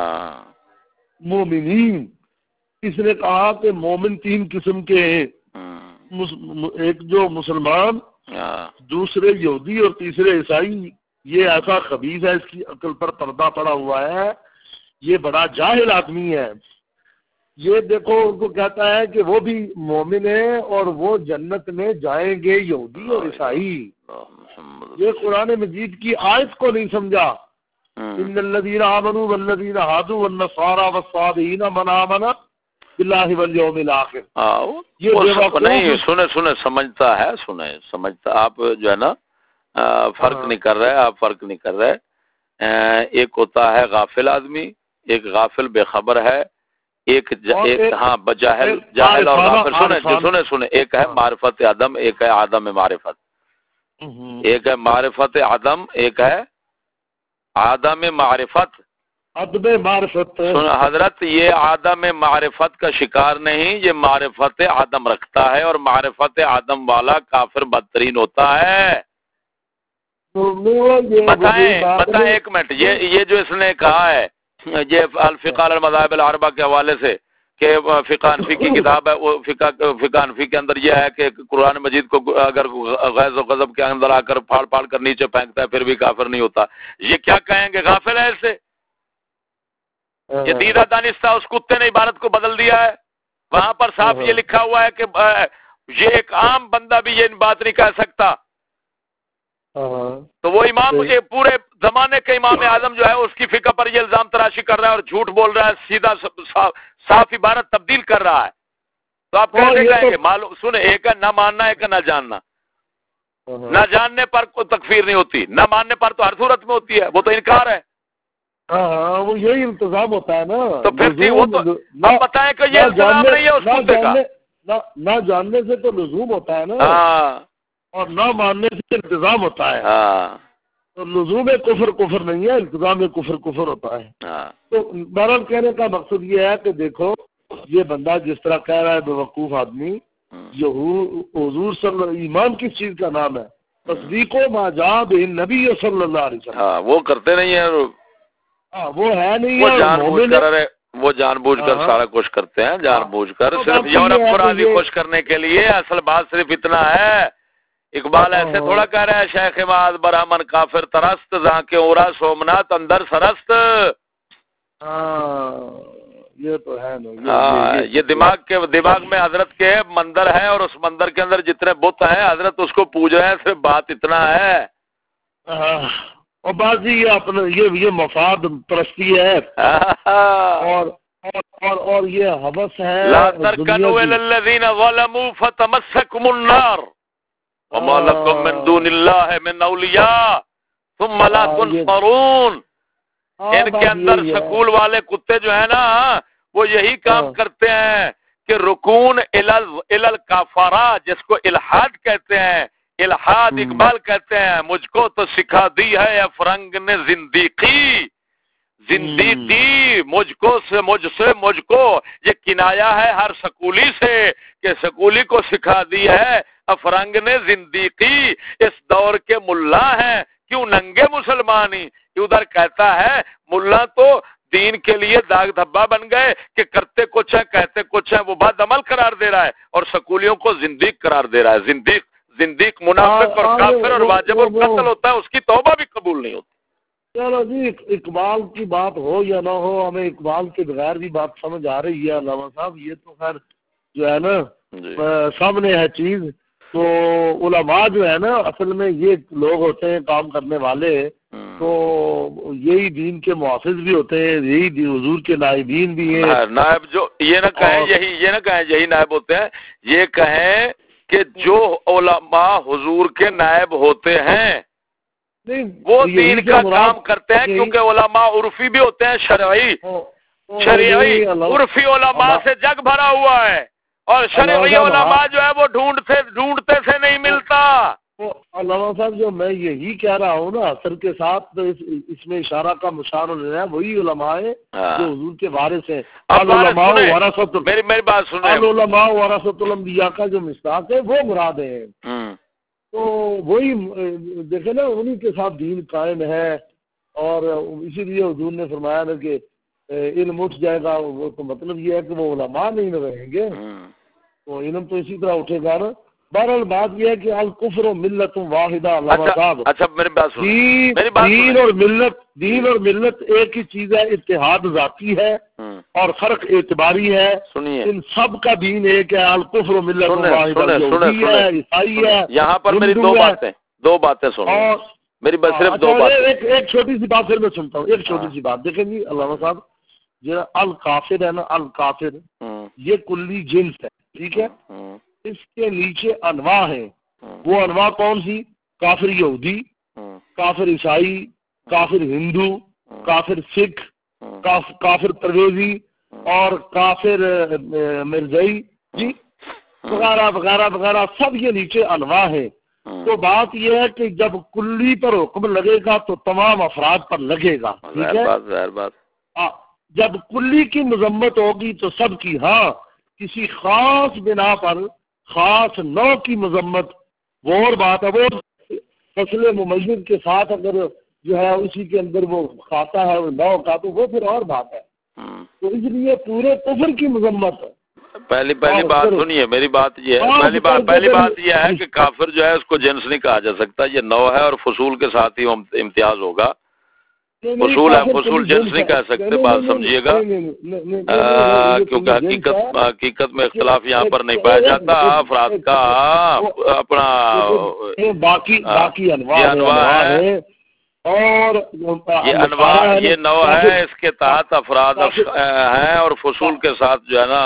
مومنین، اس نے کہا کہ مومن تین قسم کے ہیں، ایک جو مسلمان، دوسرے یہودی اور تیسرے عیسائی۔ یہ ایسا خبیث ہے، اس کی عقل پر پردہ پڑا ہوا ہے، یہ بڑا جاہل آدمی ہے۔ یہ دیکھو ان کو کہتا ہے کہ وہ بھی مومن ہے اور وہ جنت میں جائیں گے، یہودی اور عیسائی۔ یہ قرآن مجید کی آیت کو نہیں سمجھا، ان الذین آمنوا والذین ہادوا والنصارى والصابئین من آمن باللہ والیوم الآخر۔ یہ نہیں سنے سمجھتا ہے، سمجھتا، آپ جو ہے نا فرق نہیں کر رہے، آپ فرق نہیں کر رہے۔ ایک ہوتا ہے غافل آدمی، ایک غافل بے خبر ہے، ایک ہاں جاہل اور غافل۔ سنے ایک ہے معرفت عدم، ایک ہے عدم معرفت، ایک ہے معرفت عدم، ایک ہے عدم معرفت۔ عدم معرفت حضرت یہ عدم معرفت کا شکار نہیں، یہ معرفت عدم رکھتا ہے، اور معرفت عدم والا کافر بدترین ہوتا ہے۔ بتائیں ایک منٹ، یہ جو اس نے کہا ہے، یہ الفقہ المذاہب الاربعہ کے حوالے سے کہ فقہ حنفی کی کتاب ہے، وہ فقہ حنفی کے اندر یہ ہے کہ قرآن مجید کو اگر غیظ و غضب کے اندر آ کر پھاڑ پھاڑ کر نیچے پھینکتا ہے پھر بھی کافر نہیں ہوتا۔ یہ کیا کہیں گے؟ غافل ہے اس سے؟ یہ دیدہ دانستہ اس کتے نے عبارت کو بدل دیا ہے، وہاں پر صاف یہ لکھا ہوا ہے کہ یہ ایک عام بندہ بھی یہ بات نہیں کہہ سکتا۔ تو وہ امام، یہ پورے زمانے کے امام اعظم جو ہے اس کی فقہ پر یہ الزام تراشی کر رہا ہے اور جھوٹ بول رہا ہے، سیدھا صاف عبارت تبدیل کر رہا ہے۔ تو آپ کیسے کہیں گے؟ معلوم سنیں، ایک ہے نہ ماننا، ایک ہے نہ جاننا۔ نہ جاننے پر کوئی تکفیر نہیں ہوتی، نہ ماننے پر تو ہر صورت میں ہوتی ہے، وہ تو انکار ہے۔ ہاں وہ یہی انتظام ہوتا ہے نا۔ تو پھر وہ تو آپ بتائیں کہ یہ انتظام نہیں ہے اس کتے کا۔ نہ جاننے سے تو لزوم ہوتا ہے نا، اور نہ ماننے سے انتظام ہوتا ہے۔ تو لزوم کفر نہیں ہے، التزام کفر ہوتا ہے۔ تو بہرحال کہنے کا مقصد یہ ہے کہ دیکھو یہ بندہ جس طرح کہہ رہا ہے بے وقوف آدمی، حضور صلی اللہ، ایمان کس چیز کا نام ہے؟ تصدیق و ما جاء بہ النبی صلی اللہ علیہ وسلم۔ وہ کرتے نہیں ہیں، وہ ہے نہیں، وہ جان بوجھ کر سارا کچھ کرتے ہیں، جان بوجھ کر، صرف یورپ کو راضی خوش کرنے کے لیے۔ اصل بات صرف اتنا ہے، اقبال ایسے تھوڑا کہہ رہا ہے شیخ ماز برہمن کافر ترست، جہاں کے اورا سومنات اندر سرست۔ یہ تو ہے نا، یہ دماغ میں حضرت کے مندر ہے، اور اس مندر کے اندر جتنے بت ہیں حضرت اس کو پوج رہے ہیں، صرف بات اتنا ہے۔ اور بازی یہ اپنا یہ مفاد پرستی ہے، اور یہ حوث ہے۔ لا ترکنوا الی الذین ظلموا فتمسکم النار وما لکم من دون اللہ من اولیاء ثم لا تنصرون۔ ان کے اندر سکول والے کتے جو ہیں نا وہ یہی کام کرتے ہیں کہ رکون الالکافرہ جس کو الحاد کہتے ہیں، الحاد اقبال کہتے ہیں، مجھ کو تو سکھا دی ہے افرنگ نے زندیقی، زندیقی مجھ کو یہ کنایا ہے ہر سکولی سے کہ سکولی کو سکھا دی ہے افرنگ نے زندیقی، اس دور کے ملا ہیں کیوں ننگے مسلمانی، ادھر کہتا ہے ملا تو دین کے لیے داغ دھبا بن گئے کہ کرتے کچھ ہے کہتے کچھ ہے، وہ بد عمل قرار دے رہا ہے اور سکولیوں کو زندیق قرار دے رہا ہے، زندیق منافق اور کافر اور واجب القتل ہوتا ہے، اس کی توبہ بھی قبول نہیں ہوتی۔ چلو جی، اقبال کی بات ہو یا نہ ہو، ہمیں اقبال کے بغیر بھی بات سمجھ آ رہی ہے علامہ صاحب، یہ تو خیر جو ہے نا سامنے ہے چیز۔ تو علماء جو ہے نا اصل میں یہ لوگ ہوتے ہیں کام کرنے والے، تو یہی دین کے محافظ بھی ہوتے ہیں، یہی حضور کے نائبین بھی ہیں۔ نائب جو یہ نہ کہیں یہی نائب ہوتے ہیں، یہ کہیں کہ جو علماء حضور کے نائب ہوتے ہیں وہ دین کا کام کرتے ہیں، کیونکہ علماء عرفی بھی ہوتے ہیں، شرعی عرفی علماء سے جگ بھرا ہوا ہے، اور شرعی علماء جو ہے وہ ڈھونڈتے سے نہیں ملتا۔ علامہ صاحب جو میں یہی کہہ رہا ہوں نا، اثر کے ساتھ اس میں اشارہ کا مشار ہے، وہی علماء ہیں جو حضور کے وارث ہیں۔ میری بات سنیں، علماء ورثۃ الانبیاء کا جو مصداق ہے وہ مراد ہے، تو وہی دیکھیں نا انہی کے ساتھ دین قائم ہے، اور اسی لیے حضور نے فرمایا نا کہ علم اٹھ جائے گا، وہ تو مطلب یہ ہے کہ وہ علماء نہیں رہیں گے، تو علم تو اسی طرح اٹھے گا نا۔ بہرحال بات یہ ہے کہ الکفر و ملت واحدہ، علامہ صاحب دین اور ملت ایک ہی چیز ہے، اتحاد ذاتی ہے اور فرق اعتباری ہے، ان سب کا دین ایک ہے، الکفر و ملت واحدہ، یہودی ہے، عیسائی ہے۔ یہاں پر میری دو باتیں سنو، میری بس صرف دو باتیں۔ ایک چھوٹی سی بات پھر میں سنتا ہوں، ایک چھوٹی سی بات دیکھیں جی علامہ صاحب، جو الکافر ہے نا، الکافر یہ کلی جنس ہے، ٹھیک ہے، اس کے نیچے انواع ہیں، وہ انواع کون سی؟ کافر یہودی، کافر عیسائی، کافر ہندو، کافر سکھ، کافر پرویزی اور کافر مرزائی، جی وغیرہ وغیرہ وغیرہ، سب یہ نیچے انواع ہیں۔ تو بات یہ ہے کہ جب کلی پر حکم لگے گا تو تمام افراد پر لگے گا، ٹھیک ہے، جب کلی کی مذمت ہوگی تو سب کی، ہاں کسی خاص بنا پر خاص نوع کی مذمت وہ اور بات ہے، وہ فصل ممیز کے ساتھ اگر جو ہے اسی کے اندر وہ کھاتا ہے وہ نوع کا، تو وہ پھر اور بات ہے، تو اس لیے پورے کفر کی مذمت ہے۔ پہلی بات سنیے، میری بات یہ ہے، پہلی بات یہ ہے کہ کافر جو ہے اس کو جنس نہیں کہا جا سکتا، یہ نوع ہے اور فصول کے ساتھ ہی امتیاز ہوگا، فصول ہے، فصول جنس نہیں کہہ سکتے، بات سمجھیے گا، کیونکہ حقیقت میں اختلاف یہاں پر نہیں پایا جاتا، افراد کا اپنا باقی انواع ہے، اور یہ انواع یہ نوع ہے، اس کے تحت افراد ہیں، اور فصول کے ساتھ جو ہے نا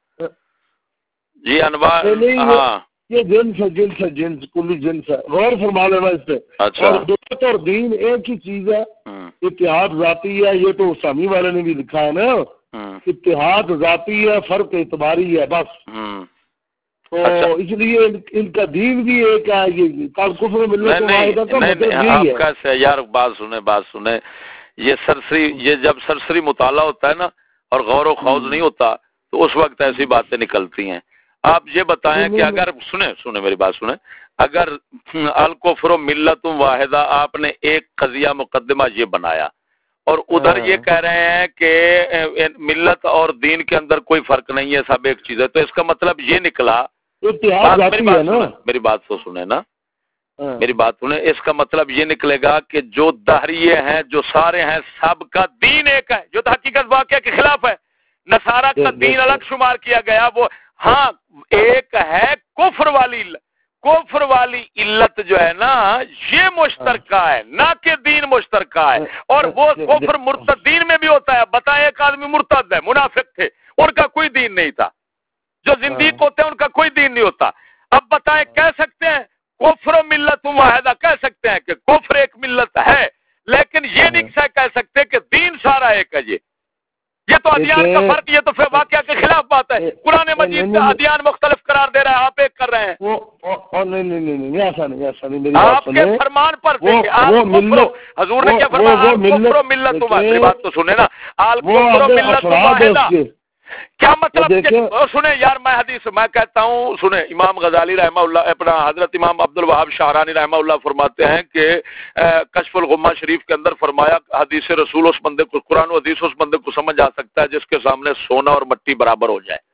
جی انواع، ہاں یہ جنس ہے، جنس کلی جنس ہے، غور فرما لینا اس پہ۔ اچھا، اور دولت اور دین ایک ہی چیز ہے، اتحاد ذاتی ہے، یہ تو سامی والے نے بھی لکھا ہے نا، اتحاد ذاتی ہے، فرق اعتباری ہے، بس۔ تو اس لیے ان کا دین بھی ایک ہے، یہ کفر ملت واحدہ کا مطلب یہی ہے۔ آپ کا یار بات سنیں، یہ جب سرسری مطالعہ ہوتا ہے نا اور غور و خوض نہیں ہوتا تو اس وقت ایسی باتیں نکلتی ہیں۔ آپ یہ بتائیں کہ اگر سنیں میری بات سنیں، اگر الکفر ملت واحدہ آپ نے ایک قضیہ مقدمہ یہ بنایا اور ادھر یہ کہہ رہے ہیں کہ ملت اور دین کے اندر کوئی فرق نہیں ہے، سب ایک چیز ہے، تو اس کا مطلب یہ نکلا، میری بات تو سنیں نا، میری بات سنیں، اس کا مطلب یہ نکلے گا کہ جو دہریے ہیں، جو سارے ہیں، سب کا دین ایک ہے، جو حقیقت واقعہ کے خلاف ہے۔ نصارہ کا دین الگ شمار کیا گیا، وہ ہاں ایک ہے کفر والی علت جو ہے نا یہ مشترکہ ہے، نہ کہ دین مشترکہ ہے، اور وہ کفر مرتد دین میں بھی ہوتا ہے۔ بتائیں ایک آدمی مرتد ہے، منافق تھے، ان کا کوئی دین نہیں تھا، جو زندیق ہوتے ہیں ان کا کوئی دین نہیں ہوتا۔ اب بتائیں کہہ سکتے ہیں کفر و ملت واحدہ، کہہ سکتے ہیں کہ کفر ایک ملت ہے، لیکن یہ نہیں کہہ سکتے کہ دین سارا ایک ہے۔ یہ تو ادیان کا فرق، یہ تو پھر واقعہ کے خلاف بات ہے. قرآن مجید کا ادیان مختلف قرار دے رہا ہے، آپ ایک کر رہے ہیں. نہیں ایسا نہیں. آپ کے فرمان پر حضور نے کیا فرمایا؟ کفر و ملت واحدہ. بات تو سنے نا، کفر و ملت واحدہ کیا مطلب؟ سنیں یار، میں حدیث میں کہتا ہوں، سنیں امام غزالی رحمہ اللہ، اپنا حضرت امام عبد الوہاب شاہرانی رحمہ اللہ فرماتے ہیں کہ کشف الغمہ شریف کے اندر فرمایا حدیث رسول اس بندے کو، قرآن و حدیث اس بندے کو سمجھ آ سکتا ہے جس کے سامنے سونا اور مٹی برابر ہو جائے.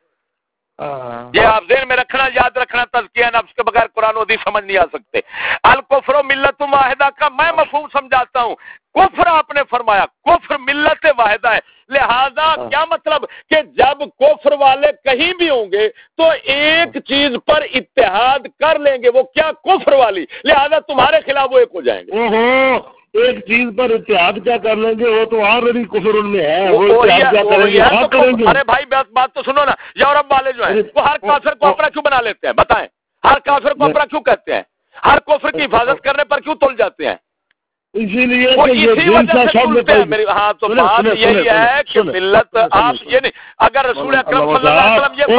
یہ آپ ذہن میں رکھنا، یاد رکھنا، تزکیہ نفس کے بغیر قرآن و حدیث سمجھ نہیں آ سکتے. الکفر و ملت واحدہ کا میں مفہوم سمجھاتا ہوں. کفر آپ نے فرمایا، کفر ملت واحدہ ہے. لہذا کیا مطلب کہ جب کفر والے کہیں بھی ہوں گے تو ایک چیز پر اتحاد کر لیں گے، وہ کیا؟ کفر والی. لہذا تمہارے خلاف وہ ایک ہو جائیں گے. ایک چیز پر اتحاد کیا کر لیں گے؟ وہ تو آلریڈی کفر ان میں ہے. وہ اتحاد کیا کریں گے؟ ارے بھائی بات تو سنو نا. یورپ والے جو ہیں وہ ہر کافر کو اپنا کیوں بنا لیتے ہیں؟ بتائیں، ہر کافر کو اپنا کیوں کہتے ہیں؟ ہر کفر کی حفاظت کرنے پر کیوں تل جاتے ہیں؟ اسی لیے اسی وجہ سے سنتے ہیں میری. ہاں تو بات یہی ہے کہ ملت آپ یہ نہیں، اگر رسول اکرم صلی اللہ علیہ وسلم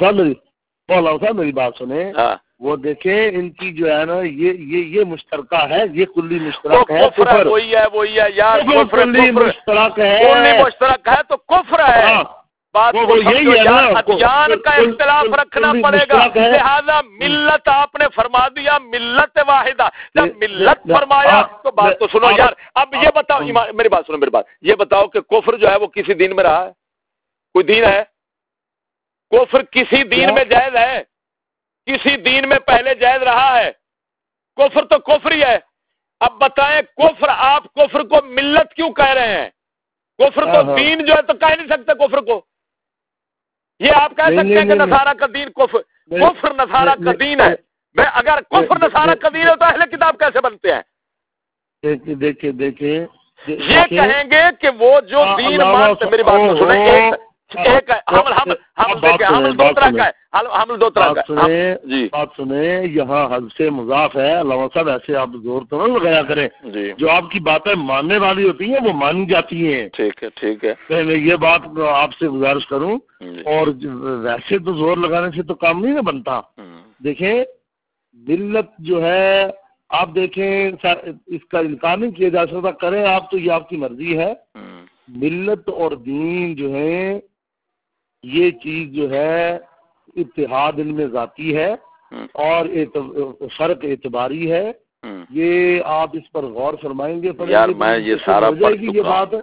یہ میری بات سنیں، وہ دیکھیں ان کی جو ہے نا یہ مشترکہ ہے، یہ کلی مشترک ہے. وہی ہے یار، کلی مشترک ہے، کلی مشترک ہے تو کفر ہے. بات وہ یہی ہے نا، ادیان کا اختلاف رکھنا پڑے گا. لہذا ملت آپ نے فرما دیا ملت واحدہ. جب ملت فرمایا تو بات تو سنو یار. اب یہ بتاؤ، میری بات سنو، میری بات یہ بتاؤ کہ کفر جو ہے وہ کسی دین میں رہا ہے؟ کوئی دین ہے؟ کفر کسی دین میں جائز ہے؟ کسی دین میں پہلے جائز رہا ہے؟ کفر تو کفر ہی ہے. اب بتائیں کفر، آپ کفر کو ملت کیوں کہہ رہے ہیں؟ کفر تو دین جو ہے تو کہہ نہیں سکتے کفر کو. یہ آپ کہہ سکتے ہیں کہ نصارہ کا دین کفر نصارہ کا دین ہے. میں اگر کفر نصارہ کا دین ہے تو اہل کتاب کیسے بنتے ہیں؟ دیکھیں یہ کہیں گے کہ وہ جو دین مانتے. میری بات کو سنیں، ایک حمل دو طرح کا ہے. حمل دو طرح کا ہے. جی بات سنیں، یہاں حد سے مضاف ہے. علامہ صاحب ایسے آپ زور تو نہ لگایا کریں. جو آپ کی باتیں ماننے والی ہوتی ہیں وہ مانی جاتی ہیں. ٹھیک ہے. میں یہ بات آپ سے گزارش کروں، اور ویسے تو زور لگانے سے تو کام نہیں نہ بنتا. دیکھیں ملت جو ہے، آپ دیکھیں اس کا انکار نہیں کیا جا سکتا. کریں آپ تو یہ آپ کی مرضی ہے. ملت اور دین جو ہے یہ چیز جو ہے اتحاد ان میں ذاتی ہے اور فرق اعتباری ہے. یہ آپ اس پر غور فرمائیں گے. یار میں یہ سارا پڑھ یہ بات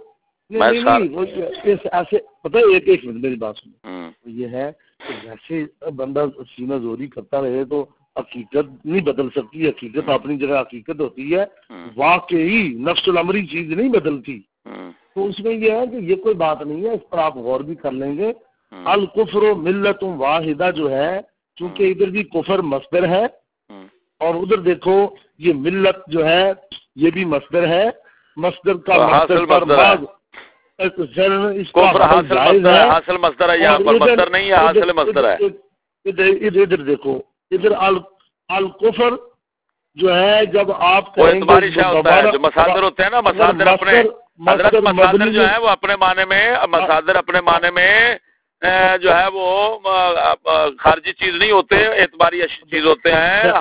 نہیں ایسے پتہ ہے. ایک منٹ میری بات سنیں. یہ ہے کہ ویسے بندہ سینہ زوری کرتا رہے تو حقیقت نہیں بدل سکتی. حقیقت اپنی جگہ حقیقت ہوتی ہے. واقعی نفس الامری چیز نہیں بدلتی. تو اس میں یہ ہے کہ یہ کوئی بات نہیں ہے، اس پر آپ غور بھی کر لیں گے. الکفر و ملت واحدہ جو ہے، چونکہ ادھر بھی کفر مصدر ہے اور ادھر دیکھو یہ ملت جو ہے یہ بھی مصدر ہے. مصدر کا حاصل مصدر ہے. یہاں پر مصدر نہیں ہے، حاصل مصدر ہے. ادھر دیکھو، ادھر الکفر جو ہے جب آپ بارش ہوتا ہے جو مسادر ہوتے ہیں نا، مسادر اپنے حضرت مسادر جو ہے وہ اپنے معنی میں، مسادر اپنے معنی میں جو ہے وہ خارجی چیز نہیں ہوتے، اعتباری چیز ہوتے ہیں.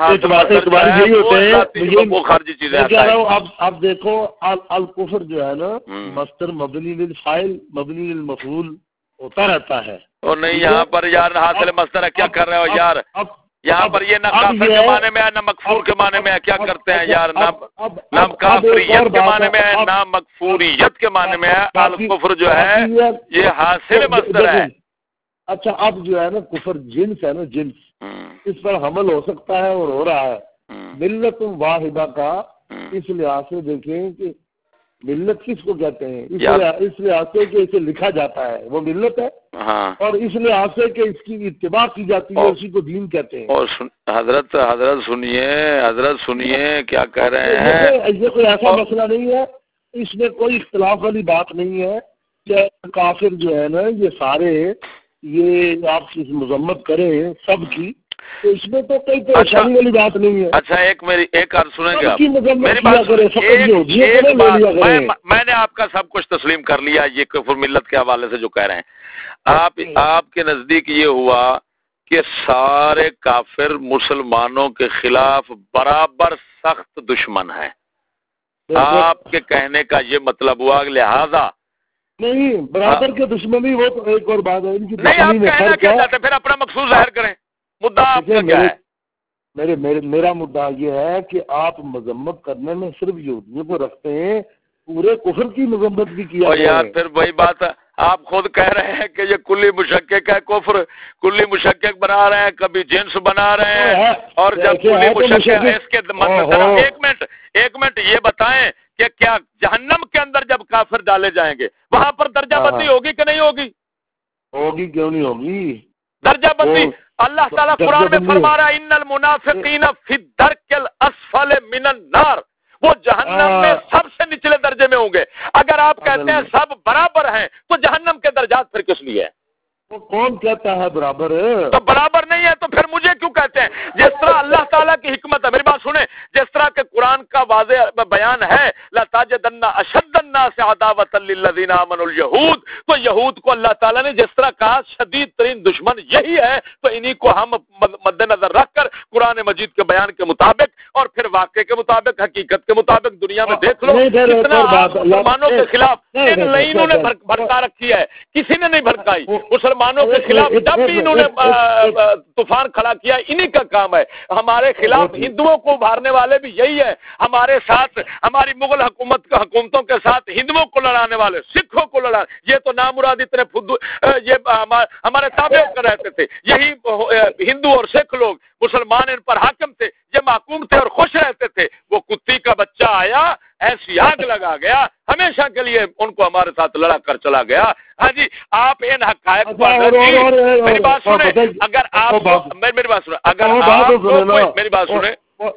وہ خارجی چیزیں. اب دیکھو الکفر جو ہے نا مصدر مبنی للفاعل مبنی للمفعول ہوتا رہتا ہے. اور نہیں یہاں پر یار حاصل مصدر ہے. کیا کر رہے ہو یار؟ یہاں پر یہ نہ کافر کے معنی میں ہے نہ مغفور کے معنی میں ہے. کیا کرتے ہیں یار؟ نہ کافریت کے معنی میں ہے نہ مغفوریت کے معنی میں ہے. الکفر جو ہے یہ حاصل مصدر ہے. اچھا اب جو ہے نا کفر جنس ہے نا، جنس اس پر حمل ہو سکتا ہے اور ہو رہا ہے. ملت واحدہ کا اس لحاظ سے دیکھیں کہ ملت کس کو کہتے ہیں؟ اس لحاظ سے کہ اسے لکھا جاتا ہے وہ ملت ہے، اور اس لحاظ سے کہ اس کی اتباع کی جاتی ہے اسی کو دین کہتے ہیں. اور حضرت سنیے کیا کہہ رہے ہیں. یہ کوئی ایسا مسئلہ نہیں ہے، اس میں کوئی اختلاف والی بات نہیں ہے کہ کافر جو ہے نا یہ سارے، یہ آپ مذمت کریں سب کی، اس میں تو کوئی پریشانی والی بات نہیں ہے. اچھا ایک عرض سنیں گے آپ میری بات. میں نے آپ کا سب کچھ تسلیم کر لیا یہ کفر ملت کے حوالے سے جو کہہ رہے ہیں. آپ کے نزدیک یہ ہوا کہ سارے کافر مسلمانوں کے خلاف برابر سخت دشمن ہیں. آپ کے کہنے کا یہ مطلب ہوا لہذا نہیں برابر کے دشمنی وہ تو ایک اور بات ہے. نہیں آپ کہنا کیا چاہتے ہیں پھر اپنا مقصود ظاہر کریں. مدعا آپ کا کیا ہے؟ میرا مدعا یہ ہے کہ آپ مذمت کرنے میں صرف یہودیوں کو رکھتے ہیں, پورے کفر کی مذمت بھی کیا یار پھر وہی بات ہے. آپ خود کہہ رہے ہیں کہ یہ کلی مشکک ہے کفر, کلی مشکک بنا رہے ہیں, کبھی جنس بنا رہے ہیں, اور جب کلی مشکک ہے اس کے ایک منٹ یہ بتائیں کہ کیا جہنم کے اندر جب کافر ڈالے جائیں گے وہاں پر درجہ بندی ہوگی کہ نہیں ہوگی؟ ہوگی, کیوں نہیں ہوگی درجہ بندی. اللہ تعالیٰ قرآن میں فرما رہا ہے ان المنافقین فی الدرک الاسفل من النار, وہ جہنم میں سب سے نچلے درجے میں ہوں گے. اگر آپ کہتے ہیں سب برابر ہیں تو جہنم کے درجات پھر کس لیے ہیں؟ وہ کون کہتا ہے برابر ہے؟ تو برابر نہیں ہے تو پھر مجھے کیوں کہتے ہیں؟ جس طرح اللہ تعالیٰ کی حکمت ہے, میری بات سنیں, جس طرح کہ قرآن کا واضح بیان ہے لَتَجِدَنَّ أَشَدَّ النَّاسِ عَدَاوَةً لِلَّذِينَ آمَنُوا الْيَهُودَ, تو یہود کو اللہ تعالیٰ نے جس طرح کہا شدید ترین دشمن یہی ہے, تو انہی کو ہم مد نظر رکھ کر قرآن مجید کے بیان کے مطابق اور پھر واقعے کے مطابق حقیقت کے مطابق دنیا میں دیکھ لو کتنا مسلمانوں کے خلاف ان لائنوں نے بھڑکا رکھی ہے. کسی نے نہیں بھڑکائی مسلمانوں کے خلاف. جب بھی انہوں نے طوفان کھڑا کیا انہی کا کام ہے. ہمارے خلاف ہندوؤں کو ابھارنے والے بھی یہی ہے, ہمارے ساتھ ہماری مغل حکومتوں کے ساتھ ہندوؤں کو لڑانے والے سکھوں کو لڑا. یہ تو نامراد اتنے یہ ہمارے تابع کر رہتے تھے. یہی ہندو اور سکھ لوگ مسلمان ان پر حاکم تھے, یہ محکوم تھے اور خوش رہتے تھے. وہ کتی کا بچہ آیا ایسی آگ لگا گیا, ہمیشہ کے لیے ان کو ہمارے ساتھ لڑا کر چلا گیا. ہاں جی آپ ان حقائق میری بات سنیں, اگر آپ میری بات سنیں, اگر آپ میری بات سنیں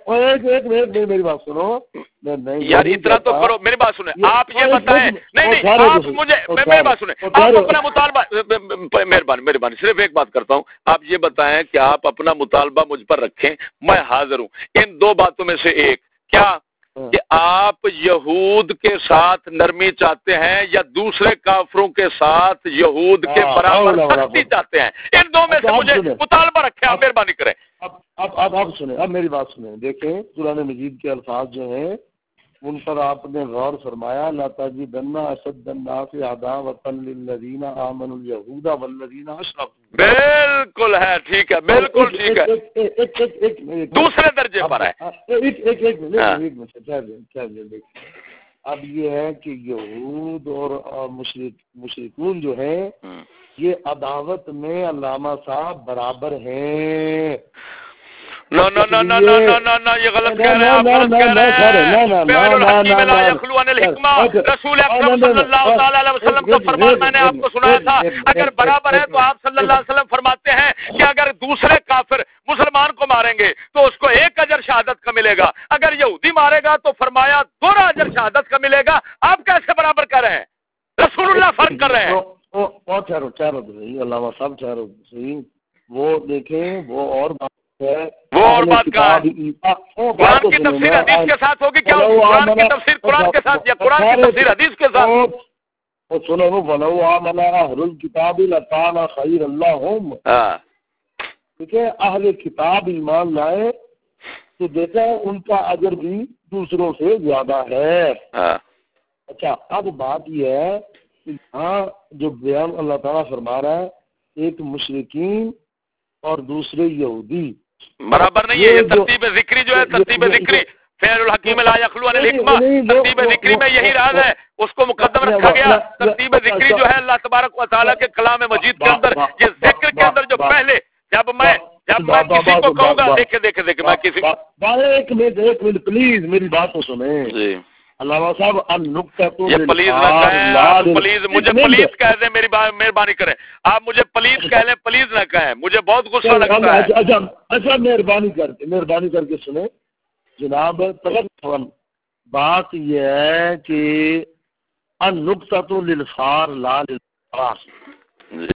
میری بات سنو یار اتنا تو کرو. میری بات سنیں, آپ یہ بتائیں نہیں آپ مجھے میری بات سنیں, آپ اپنا مطالبہ مہربانی صرف ایک بات کرتا ہوں, آپ یہ بتائیں کہ آپ اپنا مطالبہ مجھ پر رکھیں, میں حاضر ہوں. ان دو باتوں میں سے ایک کیا کہ آپ یہود کے ساتھ نرمی چاہتے ہیں یا دوسرے کافروں کے ساتھ یہود کے برابر سختی چاہتے ہیں؟ ان دو میں سے مجھے مطالبہ رکھیں, آپ مہربانی کریں. اب آپ سنیں, اب میری بات سنیں. دیکھیں قرآن مجید کے الفاظ جو ہیں ان پر آپ نے غور فرمایا. لَتَجِدَنَّ أَشَدَّ النَّاسِ عَدَاوَةً لِلَّذِينَ آمَنُوا الْيَهُودَ وَالَّذِينَ أَشْرَكُوا. بالکل ہے, ٹھیک ہے, بالکل ٹھیک ہے, دوسرے درجے پر ہے. ایک منٹ. اب یہ ہے کہ یہود اور مشرکون جو ہیں یہ عداوت میں علامہ صاحب برابر ہیں. نو یہ غلط کہہ رہے ہیں آپ, غلط کہہ رہے ہیں. فعل الحکیم لا یخلو عن الحکمہ, رسول اکرم صلی اللہ تعالی علیہ وسلم کا فرمان میں نے آپ کو سنایا تھا. اگر برابر ہے تو آپ صلی اللہ علیہ وسلم فرماتے ہیں کہ اگر دوسرے کافر مسلمان کو ماریں گے تو اس کو 1 اجر شہادت کا ملے گا, اگر یہودی مارے گا تو فرمایا 2 اجر شہادت کا ملے گا. آپ کیسے برابر کر رہے ہیں؟ رسول اللہ فرق کر رہے ہیں. علامہ صاحب صحیح, وہ دیکھیں وہ اور بات ہے, وہ اور بات کا قرآن کی تفسیر حدیث کے ساتھ ہوگی کیا؟ قرآن کی تفسیر قرآن کے ساتھ یا قرآن کی تفسیر حدیث کے ساتھ؟ سنو وَلَوْ آمَنَ أَهْلُ الْكِتَابِ لَكَانَ خَيْرًا لَّهُمْ. ٹھیک ہے, اہل کتاب ایمان لائے تو دیکھا ان کا اجر بھی دوسروں سے زیادہ ہے. اچھا اب بات یہ ہے کہ یہاں جو بیان اللہ تعالیٰ فرما رہا ہے ایک مشرکین اور دوسرے یہودی برابر نہیں ہے. یہ ترتیب ذکری جو ہے ترتیب ذکری فعل الحکیم لا یخلو عن الحکمہ, ترتیب ذکری میں یہی راز ہے, اس کو مقدم رکھا گیا. ترتیب ذکری جو ہے اللہ تبارک و تعالیٰ کے کلام مجید کے اندر یہ ذکر کے اندر جو پہلے جب میں کسی کو کہوں گا دیکھے میں کسی ایک منٹ پلیز میری بات کو سنیں. علامہ صاحب یہ پلیز نہ کہیں, پلیز مجھے پلیز کہہ دیں, میری مہربانی کریں, آپ مجھے پلیز کہہ لیں, پلیز نہ کہیں, مجھے بہت غصہ لگتا ہے. اچھا مہربانی کر کے سنیں جناب. بات یہ ہے کہ النقطۃ للفار لا للفار.